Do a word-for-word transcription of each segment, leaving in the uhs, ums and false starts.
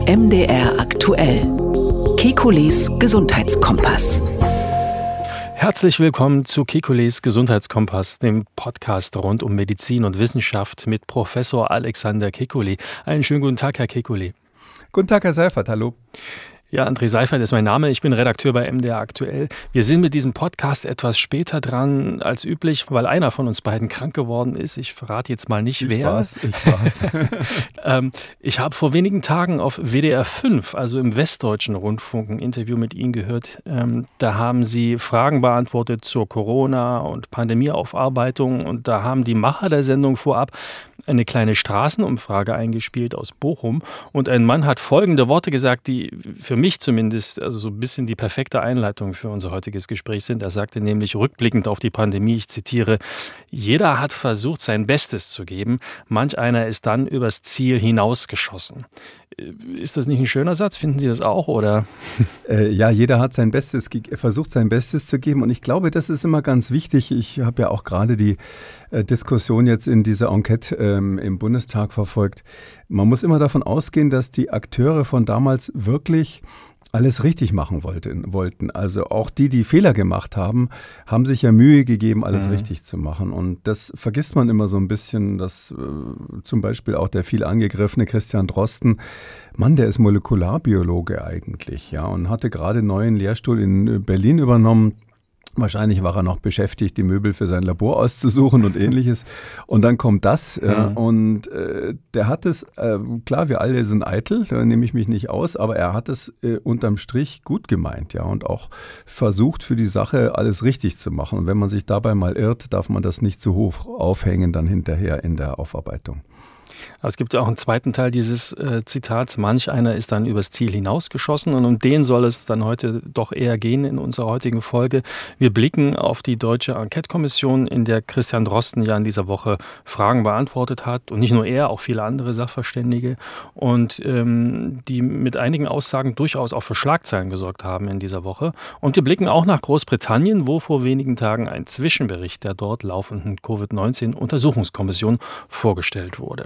M D R aktuell. Kekules Gesundheitskompass. Herzlich willkommen zu Kekules Gesundheitskompass, dem Podcast rund um Medizin und Wissenschaft mit Professor Alexander Kekulé. Einen schönen guten Tag, Herr Kekulé. Guten Tag, Herr Seifert, hallo. Ja, André Seifert ist mein Name. Ich bin Redakteur bei M D R aktuell. Wir sind mit diesem Podcast etwas später dran als üblich, weil einer von uns beiden krank geworden ist. Ich verrate jetzt mal nicht, ich wer. War's, ich war's. ähm, ich habe vor wenigen Tagen auf W D R fünf, also im Westdeutschen Rundfunk, ein Interview mit Ihnen gehört. Ähm, da haben Sie Fragen beantwortet zur Corona- und Pandemieaufarbeitung. Und da haben die Macher der Sendung vorab eine kleine Straßenumfrage eingespielt aus Bochum. Und ein Mann hat folgende Worte gesagt, die für mich zumindest also so ein bisschen die perfekte Einleitung für unser heutiges Gespräch sind. Er sagte nämlich rückblickend auf die Pandemie, ich zitiere, jeder hat versucht, sein Bestes zu geben. Manch einer ist dann übers Ziel hinausgeschossen. Ist das nicht ein schöner Satz? Finden Sie das auch, oder? Äh, ja, jeder hat sein Bestes, versucht sein Bestes zu geben. Und ich glaube, das ist immer ganz wichtig. Ich habe ja auch gerade die äh, Diskussion jetzt in dieser Enquete ähm, im Bundestag verfolgt. Man muss immer davon ausgehen, dass die Akteure von damals wirklich alles richtig machen wollten, wollten. Also auch die, die Fehler gemacht haben, haben sich ja Mühe gegeben, alles mhm. richtig zu machen. Und das vergisst man immer so ein bisschen, dass äh, zum Beispiel auch der viel angegriffene Christian Drosten, Mann, der ist Molekularbiologe eigentlich, ja, und hatte gerade einen neuen Lehrstuhl in Berlin übernommen. Wahrscheinlich war er noch beschäftigt, die Möbel für sein Labor auszusuchen und ähnliches. Und dann kommt das. Mhm. Äh, und äh, der hat es, äh, klar, wir alle sind eitel, da nehme ich mich nicht aus, aber er hat es äh, unterm Strich gut gemeint, ja, und auch versucht, für die Sache alles richtig zu machen. Und wenn man sich dabei mal irrt, darf man das nicht zu hoch aufhängen dann hinterher in der Aufarbeitung. Aber es gibt ja auch einen zweiten Teil dieses äh, Zitats. Manch einer ist dann übers Ziel hinausgeschossen und um den soll es dann heute doch eher gehen in unserer heutigen Folge. Wir blicken auf die Deutsche Enquete-Kommission, in der Christian Drosten ja in dieser Woche Fragen beantwortet hat und nicht nur er, auch viele andere Sachverständige und ähm, die mit einigen Aussagen durchaus auch für Schlagzeilen gesorgt haben in dieser Woche. Und wir blicken auch nach Großbritannien, wo vor wenigen Tagen ein Zwischenbericht der dort laufenden Covid neunzehn Untersuchungskommission vorgestellt wurde.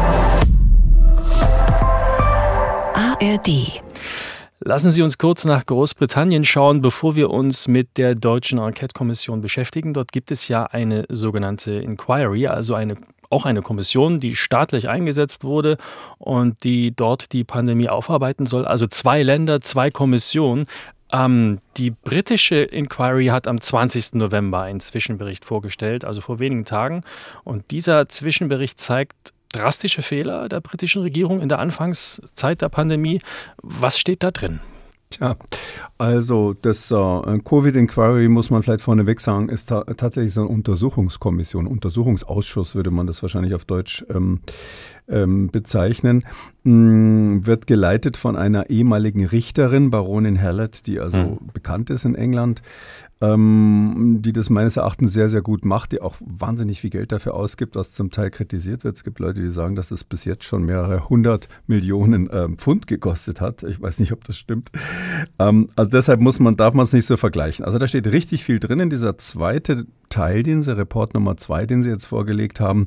A R D. Lassen Sie uns kurz nach Großbritannien schauen, bevor wir uns mit der Deutschen Enquete-Kommission beschäftigen. Dort gibt es ja eine sogenannte Inquiry, also eine auch eine Kommission, die staatlich eingesetzt wurde und die dort die Pandemie aufarbeiten soll. Also zwei Länder, zwei Kommissionen. Ähm, die britische Inquiry hat am zwanzigsten November einen Zwischenbericht vorgestellt, also vor wenigen Tagen. Und dieser Zwischenbericht zeigt drastische Fehler der britischen Regierung in der Anfangszeit der Pandemie. Was steht da drin? Tja, also das äh, Covid-Inquiry, muss man vielleicht vorneweg sagen, ist ta- tatsächlich so eine Untersuchungskommission, Untersuchungsausschuss würde man das wahrscheinlich auf Deutsch ähm, ähm, bezeichnen, mh, wird geleitet von einer ehemaligen Richterin, Baronin Hallett, die also mhm. bekannt ist in England, ähm, die das meines Erachtens sehr, sehr gut macht, die auch wahnsinnig viel Geld dafür ausgibt, was zum Teil kritisiert wird. Es gibt Leute, die sagen, dass es bis jetzt schon mehrere hundert Millionen äh, Pfund gekostet hat. Ich weiß nicht, ob das stimmt. Ähm, also deshalb muss man, darf man es nicht so vergleichen. Also da steht richtig viel drin in dieser zweite Teil, den Sie, Report Nummer zwei, den Sie jetzt vorgelegt haben,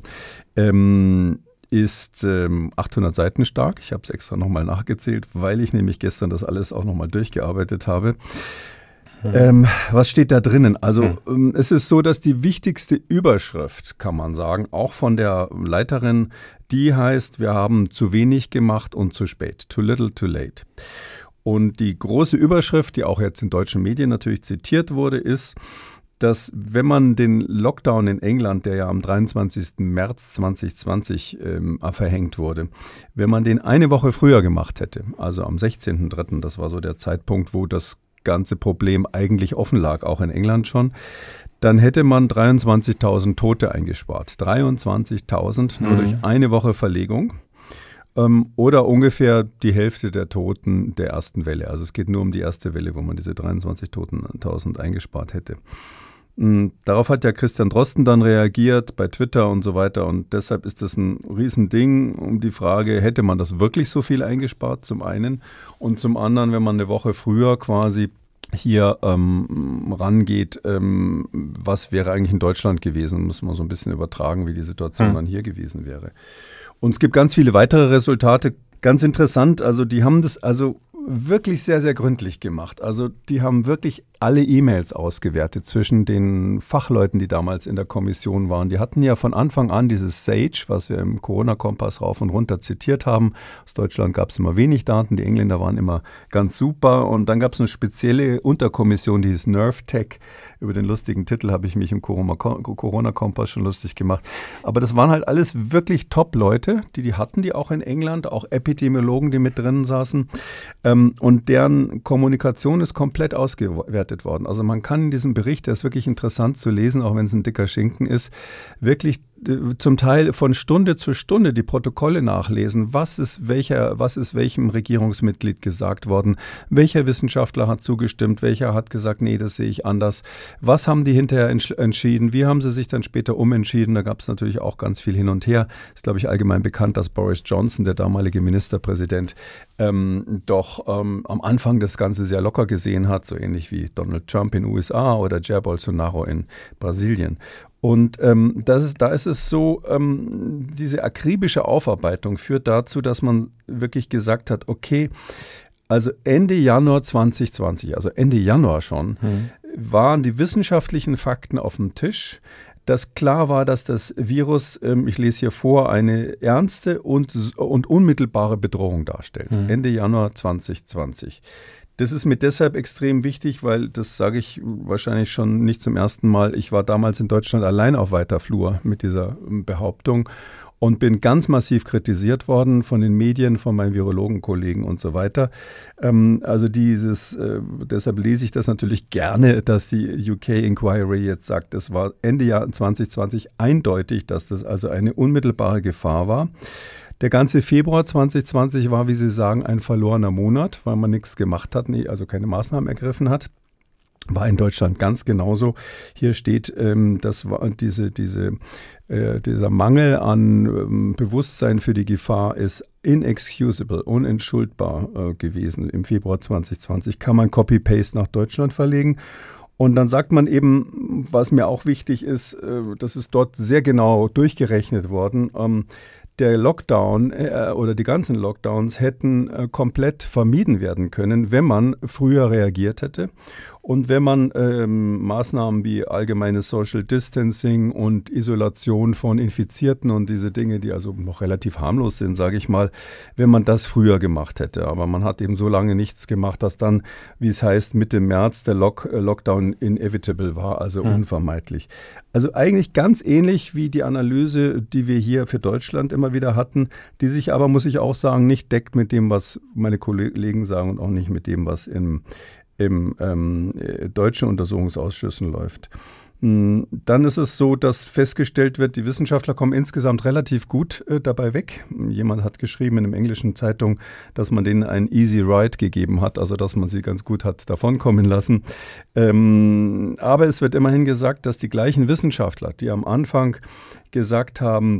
ähm, ist ähm, achthundert Seiten stark. Ich habe es extra nochmal nachgezählt, weil ich nämlich gestern das alles auch nochmal durchgearbeitet habe. Hm. Ähm, was steht da drinnen? Also hm. ähm, es ist so, dass die wichtigste Überschrift, kann man sagen, auch von der Leiterin, die heißt, wir haben zu wenig gemacht und zu spät. Too little, too late. Und die große Überschrift, die auch jetzt in deutschen Medien natürlich zitiert wurde, ist, dass wenn man den Lockdown in England, der ja am dreiundzwanzigsten März zweitausendzwanzig ähm, verhängt wurde, wenn man den eine Woche früher gemacht hätte, also am sechzehnten dritten, das war so der Zeitpunkt, wo das ganze Problem eigentlich offen lag, auch in England schon, dann hätte man dreiundzwanzigtausend Tote eingespart. dreiundzwanzigtausend nur mhm. durch eine Woche Verlegung. Ähm, oder ungefähr die Hälfte der Toten der ersten Welle. Also es geht nur um die erste Welle, wo man diese dreiundzwanzigtausend eingespart hätte. Darauf hat ja Christian Drosten dann reagiert bei Twitter und so weiter und deshalb ist das ein Riesending um die Frage, hätte man das wirklich so viel eingespart zum einen und zum anderen, wenn man eine Woche früher quasi hier ähm, rangeht, ähm, was wäre eigentlich in Deutschland gewesen, muss man so ein bisschen übertragen, wie die Situation hm. dann hier gewesen wäre. Und es gibt ganz viele weitere Resultate. Ganz interessant, also die haben das also wirklich sehr, sehr gründlich gemacht. Also die haben wirklich alle E-Mails ausgewertet zwischen den Fachleuten, die damals in der Kommission waren. Die hatten ja von Anfang an dieses SAGE, was wir im Corona-Kompass rauf und runter zitiert haben. Aus Deutschland gab es immer wenig Daten, die Engländer waren immer ganz super. Und dann gab es eine spezielle Unterkommission, die hieß NERV-Tech. Über den lustigen Titel habe ich mich im Corona-Kompass schon lustig gemacht. Aber das waren halt alles wirklich Top-Leute, die die hatten, die auch in England, auch Epidemiologen, die mit drin saßen. Und deren Kommunikation ist komplett ausgewertet worden. Also man kann in diesem Bericht, der ist wirklich interessant zu lesen, auch wenn es ein dicker Schinken ist, wirklich zum Teil von Stunde zu Stunde die Protokolle nachlesen. Was ist welcher, was ist welchem Regierungsmitglied gesagt worden? Welcher Wissenschaftler hat zugestimmt? Welcher hat gesagt, nee, das sehe ich anders? Was haben die hinterher entschieden? Wie haben sie sich dann später umentschieden? Da gab es natürlich auch ganz viel hin und her. Ist, glaube ich, allgemein bekannt, dass Boris Johnson, der damalige Ministerpräsident, ähm, doch ähm, am Anfang das Ganze sehr locker gesehen hat, so ähnlich wie Donald Trump in den U S A oder Jair Bolsonaro in Brasilien. Und ähm, das ist, da ist es so, ähm, diese akribische Aufarbeitung führt dazu, dass man wirklich gesagt hat, okay, also Ende Januar zwanzig zwanzig, also Ende Januar schon, mhm. waren die wissenschaftlichen Fakten auf dem Tisch, dass klar war, dass das Virus, ähm, ich lese hier vor, eine ernste und, und unmittelbare Bedrohung darstellt. Mhm. Ende Januar zwanzig zwanzig. Das ist mir deshalb extrem wichtig, weil, das sage ich wahrscheinlich schon nicht zum ersten Mal, ich war damals in Deutschland allein auf weiter Flur mit dieser Behauptung und bin ganz massiv kritisiert worden von den Medien, von meinen Virologenkollegen und so weiter. Ähm, also dieses, äh, deshalb lese ich das natürlich gerne, dass die U K Inquiry jetzt sagt, es war Ende Jahr zwanzig zwanzig eindeutig, dass das also eine unmittelbare Gefahr war. Der ganze Februar zwanzig zwanzig war, wie Sie sagen, ein verlorener Monat, weil man nichts gemacht hat, also keine Maßnahmen ergriffen hat. War in Deutschland ganz genauso. Hier steht, ähm, das war diese, diese, äh, dieser Mangel an ähm, Bewusstsein für die Gefahr ist inexcusable, unentschuldbar äh, gewesen. Im Februar zwanzig zwanzig kann man Copy-Paste nach Deutschland verlegen. Und dann sagt man eben, was mir auch wichtig ist, äh, das ist dort sehr genau durchgerechnet worden, ähm, der Lockdown äh, oder die ganzen Lockdowns hätten äh, komplett vermieden werden können, wenn man früher reagiert hätte und wenn man ähm, Maßnahmen wie allgemeines Social Distancing und Isolation von Infizierten und diese Dinge, die also noch relativ harmlos sind, sage ich mal, wenn man das früher gemacht hätte. Aber man hat eben so lange nichts gemacht, dass dann, wie es heißt, Mitte März der Lock- äh, Lockdown inevitable war, also mhm. unvermeidlich. Also eigentlich ganz ähnlich wie die Analyse, die wir hier für Deutschland immer wieder hatten, die sich aber, muss ich auch sagen, nicht deckt mit dem, was meine Kollegen sagen und auch nicht mit dem, was im, im ähm, deutschen Untersuchungsausschüssen läuft. Dann ist es so, dass festgestellt wird, die Wissenschaftler kommen insgesamt relativ gut äh, dabei weg. Jemand hat geschrieben in einer englischen Zeitung, dass man denen einen easy ride gegeben hat, also dass man sie ganz gut hat davonkommen lassen. Ähm, aber es wird immerhin gesagt, dass die gleichen Wissenschaftler, die am Anfang gesagt haben,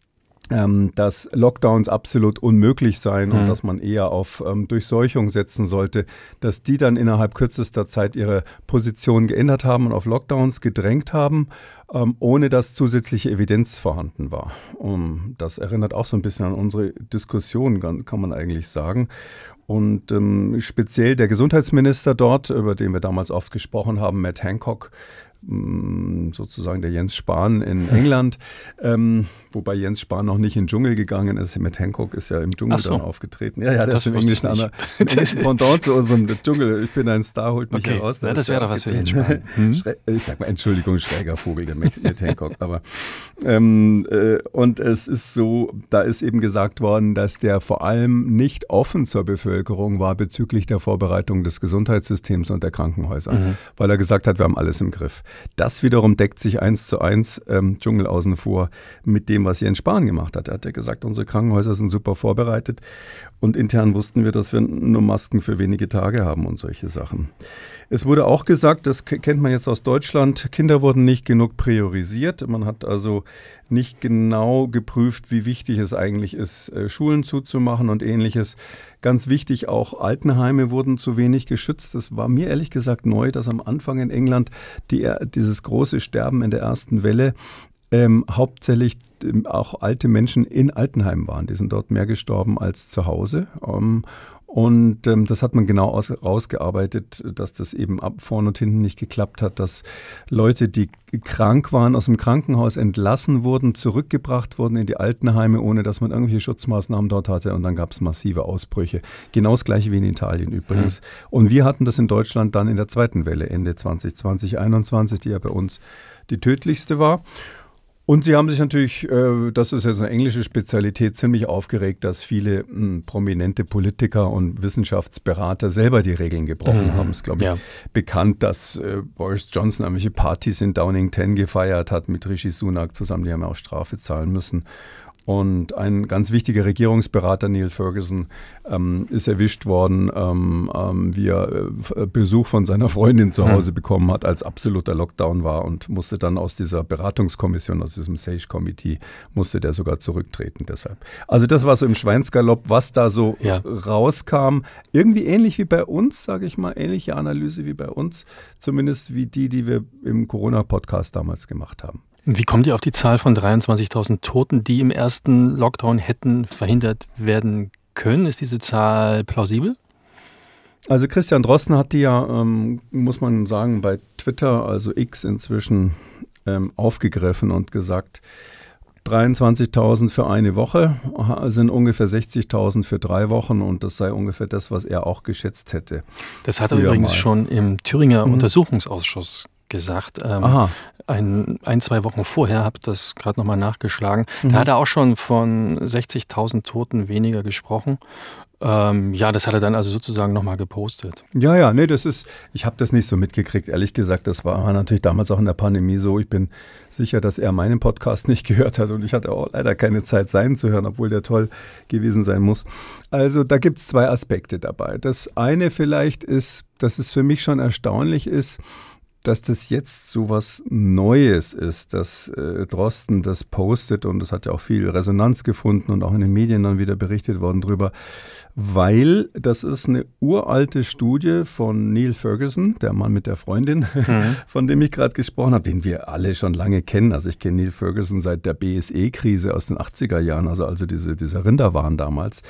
dass Lockdowns absolut unmöglich seien mhm. und dass man eher auf ähm, Durchseuchung setzen sollte, dass die dann innerhalb kürzester Zeit ihre Position geändert haben und auf Lockdowns gedrängt haben, ähm, ohne dass zusätzliche Evidenz vorhanden war. Um, das erinnert auch so ein bisschen an unsere Diskussion, kann, kann man eigentlich sagen. Und ähm, speziell der Gesundheitsminister dort, über den wir damals oft gesprochen haben, Matt Hancock, sozusagen der Jens Spahn in England, ähm, wobei Jens Spahn noch nicht in den Dschungel gegangen ist. Matt Hancock ist ja im Dschungel so. Dann aufgetreten. Ja, ja, der das ist im Englischen einer Pendant zu unserem Dschungel. Ich bin ein Star, holt mich okay. heraus. Ja, das wäre doch was für Jens Spahn. Hm? Ich sag mal, Entschuldigung, schräger Vogel, der Matt Hancock. Aber, ähm, äh, und es ist so, da ist eben gesagt worden, dass der vor allem nicht offen zur Bevölkerung war bezüglich der Vorbereitung des Gesundheitssystems und der Krankenhäuser, mhm. weil er gesagt hat, wir haben alles im Griff. Das wiederum deckt sich eins zu eins, ähm, Dschungel außen vor, mit dem, was Jens Spahn gemacht hat. Er hat ja gesagt, unsere Krankenhäuser sind super vorbereitet und intern wussten wir, dass wir nur Masken für wenige Tage haben und solche Sachen. Es wurde auch gesagt, das kennt man jetzt aus Deutschland, Kinder wurden nicht genug priorisiert. Man hat also nicht genau geprüft, wie wichtig es eigentlich ist, Schulen zuzumachen und Ähnliches. Ganz wichtig, auch Altenheime wurden zu wenig geschützt. Das war mir ehrlich gesagt neu, dass am Anfang in England die, dieses große Sterben in der ersten Welle ähm, hauptsächlich ähm, auch alte Menschen in Altenheimen waren. Die sind dort mehr gestorben als zu Hause. Ähm, Und ähm, das hat man genau aus, rausgearbeitet, dass das eben ab vorne und hinten nicht geklappt hat, dass Leute, die krank waren, aus dem Krankenhaus entlassen wurden, zurückgebracht wurden in die Altenheime, ohne dass man irgendwelche Schutzmaßnahmen dort hatte. Und dann gab es massive Ausbrüche. Genau das Gleiche wie in Italien übrigens. Mhm. Und wir hatten das in Deutschland dann in der zweiten Welle, Ende zwanzig zwanzig, einundzwanzig, die ja bei uns die tödlichste war. Und sie haben sich natürlich, äh, das ist ja so eine englische Spezialität, ziemlich aufgeregt, dass viele mh, prominente Politiker und Wissenschaftsberater selber die Regeln gebrochen mhm. haben. Es ist, glaube ich, ja. bekannt, dass äh, Boris Johnson irgendwelche Partys in Downing zehn gefeiert hat mit Rishi Sunak zusammen. Die haben ja auch Strafe zahlen müssen. Und ein ganz wichtiger Regierungsberater, Neil Ferguson, ähm, ist erwischt worden, ähm, ähm, wie er äh, Besuch von seiner Freundin zu Hause mhm. bekommen hat, als absoluter Lockdown war und musste dann aus dieser Beratungskommission, aus diesem Sage Committee, musste der sogar zurücktreten deshalb. Also das war so im Schweinsgalopp, was da so ja. rauskam. Irgendwie ähnlich wie bei uns, sage ich mal, ähnliche Analyse wie bei uns, zumindest wie die, die wir im Corona-Podcast damals gemacht haben. Wie kommt ihr auf die Zahl von dreiundzwanzigtausend Toten, die im ersten Lockdown hätten verhindert werden können? Ist diese Zahl plausibel? Also Christian Drosten hat die ja, ähm, muss man sagen, bei Twitter, also X inzwischen, ähm, aufgegriffen und gesagt, dreiundzwanzigtausend für eine Woche sind ungefähr sechzigtausend für drei Wochen und das sei ungefähr das, was er auch geschätzt hätte. Das hat er übrigens mal. schon im Thüringer mhm. Untersuchungsausschuss gesagt. Ähm, ein, ein, zwei Wochen vorher, habe das gerade nochmal nachgeschlagen. Mhm. Da hat er auch schon von sechzigtausend Toten weniger gesprochen. Ähm, ja, das hat er dann also sozusagen nochmal gepostet. Ja, ja, nee, das ist, ich habe das nicht so mitgekriegt, ehrlich gesagt. Das war natürlich damals auch in der Pandemie so. Ich bin sicher, dass er meinen Podcast nicht gehört hat und ich hatte auch leider keine Zeit, seinen zu hören, obwohl der toll gewesen sein muss. Also da gibt es zwei Aspekte dabei. Das eine vielleicht ist, dass es für mich schon erstaunlich ist, dass das jetzt so was Neues ist, dass äh, Drosten das postet und das hat ja auch viel Resonanz gefunden und auch in den Medien dann wieder berichtet worden drüber, weil das ist eine uralte Studie von Neil Ferguson, der Mann mit der Freundin, mhm. von dem ich gerade gesprochen habe, den wir alle schon lange kennen. Also ich kenne Neil Ferguson seit der B S E-Krise aus den achtziger Jahren, also, also diese, dieser Rinderwahn damals.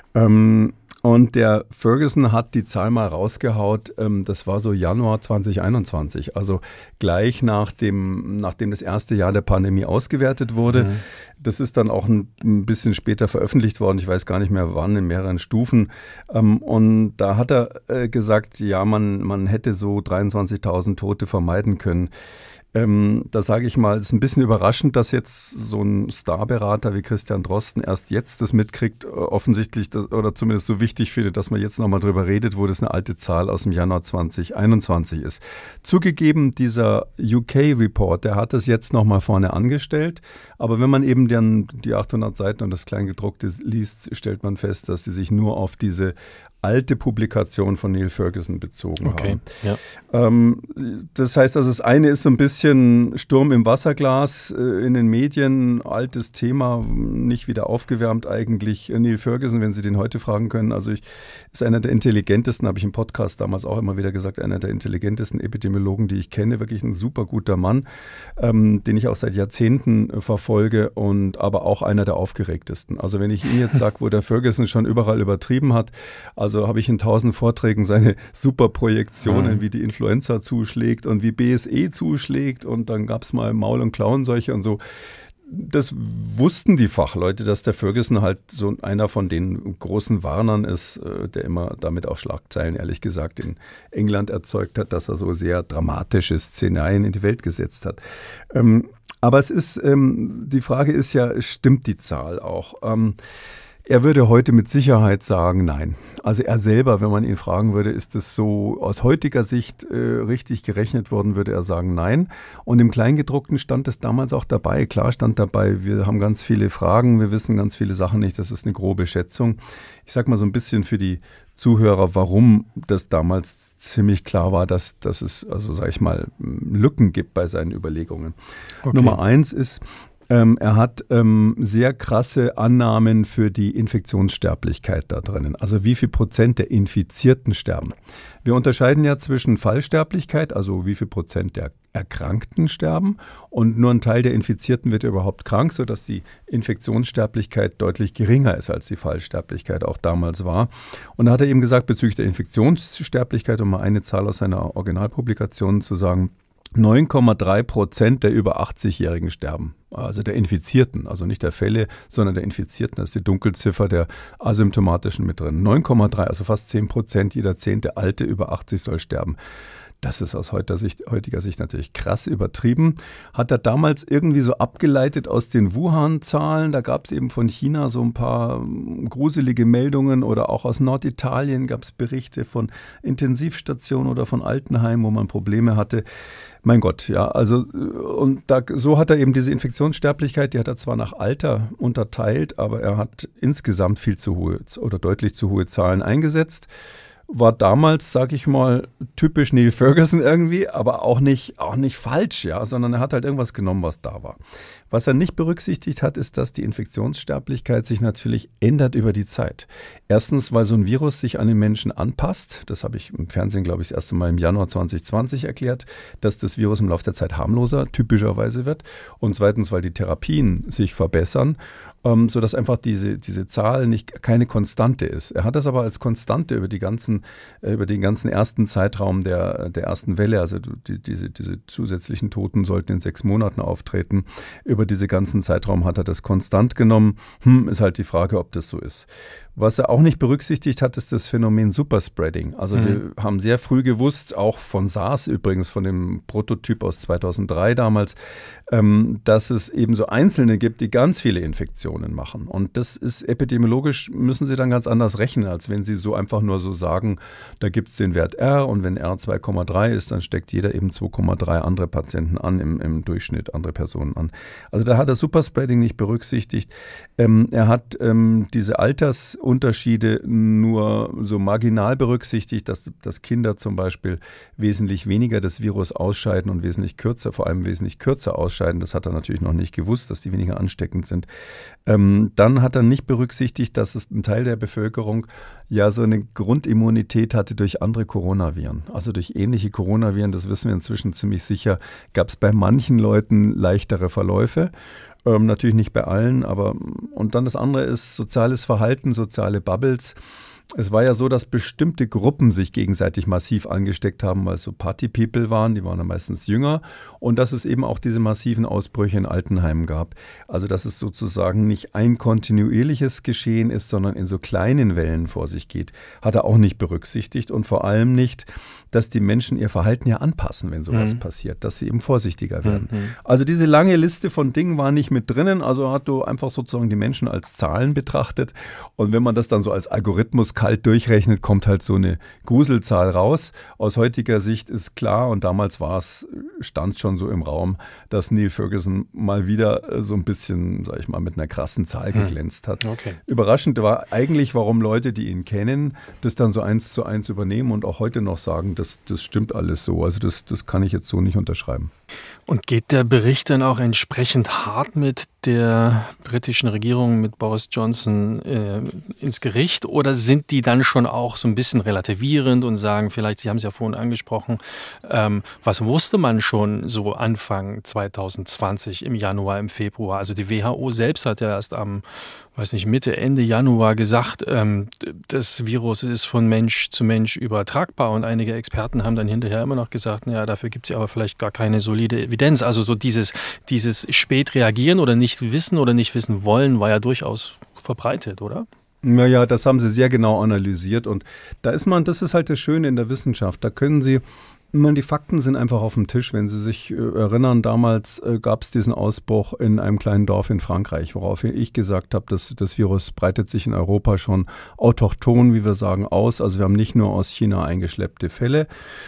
Ähm, Und der Ferguson hat die Zahl mal rausgehaut, ähm, das war so Januar zwanzig einundzwanzig, also gleich nach dem, nachdem das erste Jahr der Pandemie ausgewertet wurde. Mhm. Das ist dann auch ein, ein bisschen später veröffentlicht worden, ich weiß gar nicht mehr wann, in mehreren Stufen. Ähm, und da hat er äh, gesagt, ja, man, man hätte so dreiundzwanzigtausend Tote vermeiden können. Ähm, da sage ich mal, es ist ein bisschen überraschend, dass jetzt so ein Starberater wie Christian Drosten erst jetzt das mitkriegt, offensichtlich, das, oder zumindest so wichtig findet, dass man jetzt nochmal drüber redet, wo das eine alte Zahl aus dem Januar zwanzig einundzwanzig ist. Zugegeben, dieser U K-Report, der hat das jetzt nochmal vorne angestellt, aber wenn man eben dann die achthundert Seiten und das Kleingedruckte liest, stellt man fest, dass sie sich nur auf diese alte Publikation von Neil Ferguson bezogen okay, haben. Ja. Ähm, das heißt, also das eine ist so ein bisschen Sturm im Wasserglas äh, in den Medien, altes Thema, nicht wieder aufgewärmt eigentlich. Neil Ferguson, wenn Sie den heute fragen können, also ich, ist einer der intelligentesten, habe ich im Podcast damals auch immer wieder gesagt, einer der intelligentesten Epidemiologen, die ich kenne, wirklich ein super guter Mann, ähm, den ich auch seit Jahrzehnten äh, verfolge und aber auch einer der aufgeregtesten. Also wenn ich Ihnen jetzt sage, wo der Ferguson schon überall übertrieben hat, also habe ich in tausend Vorträgen seine super Projektionen, mhm. wie die Influenza zuschlägt und wie B S E zuschlägt und dann gab es mal Maul- und Klauenseuche und so. Das wussten die Fachleute, dass der Ferguson halt so einer von den großen Warnern ist, der immer damit auch Schlagzeilen, ehrlich gesagt, in England erzeugt hat, dass er so sehr dramatische Szenarien in die Welt gesetzt hat. Aber es ist, die Frage ist ja, stimmt die Zahl auch? Er würde heute mit Sicherheit sagen, nein. Also er selber, wenn man ihn fragen würde, ist es so aus heutiger Sicht äh, richtig gerechnet worden, würde er sagen, nein. Und im Kleingedruckten stand es damals auch dabei. Klar stand dabei, wir haben ganz viele Fragen, wir wissen ganz viele Sachen nicht. Das ist eine grobe Schätzung. Ich sage mal so ein bisschen für die Zuhörer, warum das damals ziemlich klar war, dass, dass es, also sage ich mal, Lücken gibt bei seinen Überlegungen. Okay. Nummer eins ist, Ähm, er hat ähm, sehr krasse Annahmen für die Infektionssterblichkeit da drinnen. Also wie viel Prozent der Infizierten sterben. Wir unterscheiden ja zwischen Fallsterblichkeit, also wie viel Prozent der Erkrankten sterben, und nur ein Teil der Infizierten wird überhaupt krank, sodass die Infektionssterblichkeit deutlich geringer ist, als die Fallsterblichkeit auch damals war. Und da hat er eben gesagt, bezüglich der Infektionssterblichkeit, um mal eine Zahl aus seiner Originalpublikation zu sagen, neun Komma drei Prozent der über achtzigjährigen sterben, also der Infizierten, also nicht der Fälle, sondern der Infizierten. Das ist die Dunkelziffer der Asymptomatischen mit drin. neun Komma drei, also fast zehn Prozent, jeder zehnte Alte über achtzig soll sterben. Das ist aus heutiger Sicht, heutiger Sicht natürlich krass übertrieben. Hat er damals irgendwie so abgeleitet aus den Wuhan-Zahlen. Da gab es eben von China so ein paar gruselige Meldungen, oder auch aus Norditalien gab es Berichte von Intensivstationen oder von Altenheimen, wo man Probleme hatte. Mein Gott, ja, also und da, so hat er eben diese Infektionssterblichkeit, die hat er zwar nach Alter unterteilt, aber er hat insgesamt viel zu hohe oder deutlich zu hohe Zahlen eingesetzt. War damals, sag ich mal, typisch Neil Ferguson irgendwie, aber auch nicht, auch nicht falsch, ja, sondern er hat halt irgendwas genommen, was da war. Was er nicht berücksichtigt hat, ist, dass die Infektionssterblichkeit sich natürlich ändert über die Zeit. Erstens, weil so ein Virus sich an den Menschen anpasst. Das habe ich im Fernsehen, glaube ich, das erste Mal im Januar zwanzig zwanzig erklärt, dass das Virus im Laufe der Zeit harmloser typischerweise wird. Und zweitens, weil die Therapien sich verbessern, ähm, sodass einfach diese, diese Zahl nicht, keine Konstante ist. Er hat das aber als Konstante über die ganzen, äh, über den ganzen ersten Zeitraum der, der ersten Welle, also die, diese, diese zusätzlichen Toten sollten in sechs Monaten auftreten. Über diese ganzen Zeitraum hat er das konstant genommen. Hm, ist halt die Frage, ob das so ist. Was er auch nicht berücksichtigt hat, ist das Phänomen Superspreading. Also mhm. wir haben sehr früh gewusst, auch von SARS übrigens, von dem Prototyp aus zweitausenddrei damals, ähm, dass es eben so Einzelne gibt, die ganz viele Infektionen machen. Und das ist epidemiologisch, müssen Sie dann ganz anders rechnen, als wenn Sie so einfach nur so sagen, da gibt es den Wert R, und wenn R zwei Komma drei ist, dann steckt jeder eben zwei Komma drei andere Patienten an, im, im Durchschnitt andere Personen an. Also da hat er Superspreading nicht berücksichtigt. Ähm, er hat ähm, diese Altersunterschiede nur so marginal berücksichtigt, dass, dass Kinder zum Beispiel wesentlich weniger das Virus ausscheiden und wesentlich kürzer, vor allem wesentlich kürzer ausscheiden. Das hat er natürlich noch nicht gewusst, dass die weniger ansteckend sind. Ähm, dann hat er nicht berücksichtigt, dass es ein Teil der Bevölkerung ja so eine Grundimmunität hatte durch andere Coronaviren. Also durch ähnliche Coronaviren, das wissen wir inzwischen ziemlich sicher, gab es bei manchen Leuten leichtere Verläufe. Ähm, natürlich nicht bei allen, aber und dann das andere ist soziales Verhalten, soziale Bubbles. Es war ja so, dass bestimmte Gruppen sich gegenseitig massiv angesteckt haben, weil es so Party-People waren, die waren dann meistens jünger, und dass es eben auch diese massiven Ausbrüche in Altenheimen gab. Also dass es sozusagen nicht ein kontinuierliches Geschehen ist, sondern in so kleinen Wellen vor sich geht, hat er auch nicht berücksichtigt, und vor allem nicht, dass die Menschen ihr Verhalten ja anpassen, wenn sowas mhm. passiert, dass sie eben vorsichtiger werden. Mhm. Also diese lange Liste von Dingen war nicht mit drinnen, also hat du einfach sozusagen die Menschen als Zahlen betrachtet, und wenn man das dann so als Algorithmus kalt durchrechnet, kommt halt so eine Gruselzahl raus. Aus heutiger Sicht ist klar, und damals war es, stand es schon so im Raum, dass Neil Ferguson mal wieder so ein bisschen, sag ich mal, mit einer krassen Zahl geglänzt hat. Okay. Überraschend war eigentlich, warum Leute, die ihn kennen, das dann so eins zu eins übernehmen und auch heute noch sagen, das, das stimmt alles so. Also das, das kann ich jetzt so nicht unterschreiben. Und geht der Bericht dann auch entsprechend hart mit der britischen Regierung, mit Boris Johnson äh, ins Gericht, oder sind die dann schon auch so ein bisschen relativierend und sagen vielleicht, Sie haben es ja vorhin angesprochen, ähm, was wusste man schon so Anfang zwanzig zwanzig im Januar, im Februar? Also die W H O selbst hat ja erst am, weiß nicht, Mitte, Ende Januar gesagt, ähm, das Virus ist von Mensch zu Mensch übertragbar, und einige Experten haben dann hinterher immer noch gesagt, naja, dafür gibt es ja aber vielleicht gar keine solide Evidenz. Also so dieses, dieses spät reagieren oder nicht wissen oder nicht wissen wollen, war ja durchaus verbreitet, oder? Naja, das haben Sie sehr genau analysiert, und da ist man, das ist halt das Schöne in der Wissenschaft, da können Sie, man, die Fakten sind einfach auf dem Tisch. Wenn Sie sich äh, erinnern, damals äh, gab es diesen Ausbruch in einem kleinen Dorf in Frankreich, worauf ich gesagt habe, dass das Virus breitet sich in Europa schon autochthon, wie wir sagen, aus. Also wir haben nicht nur aus China eingeschleppte Fälle.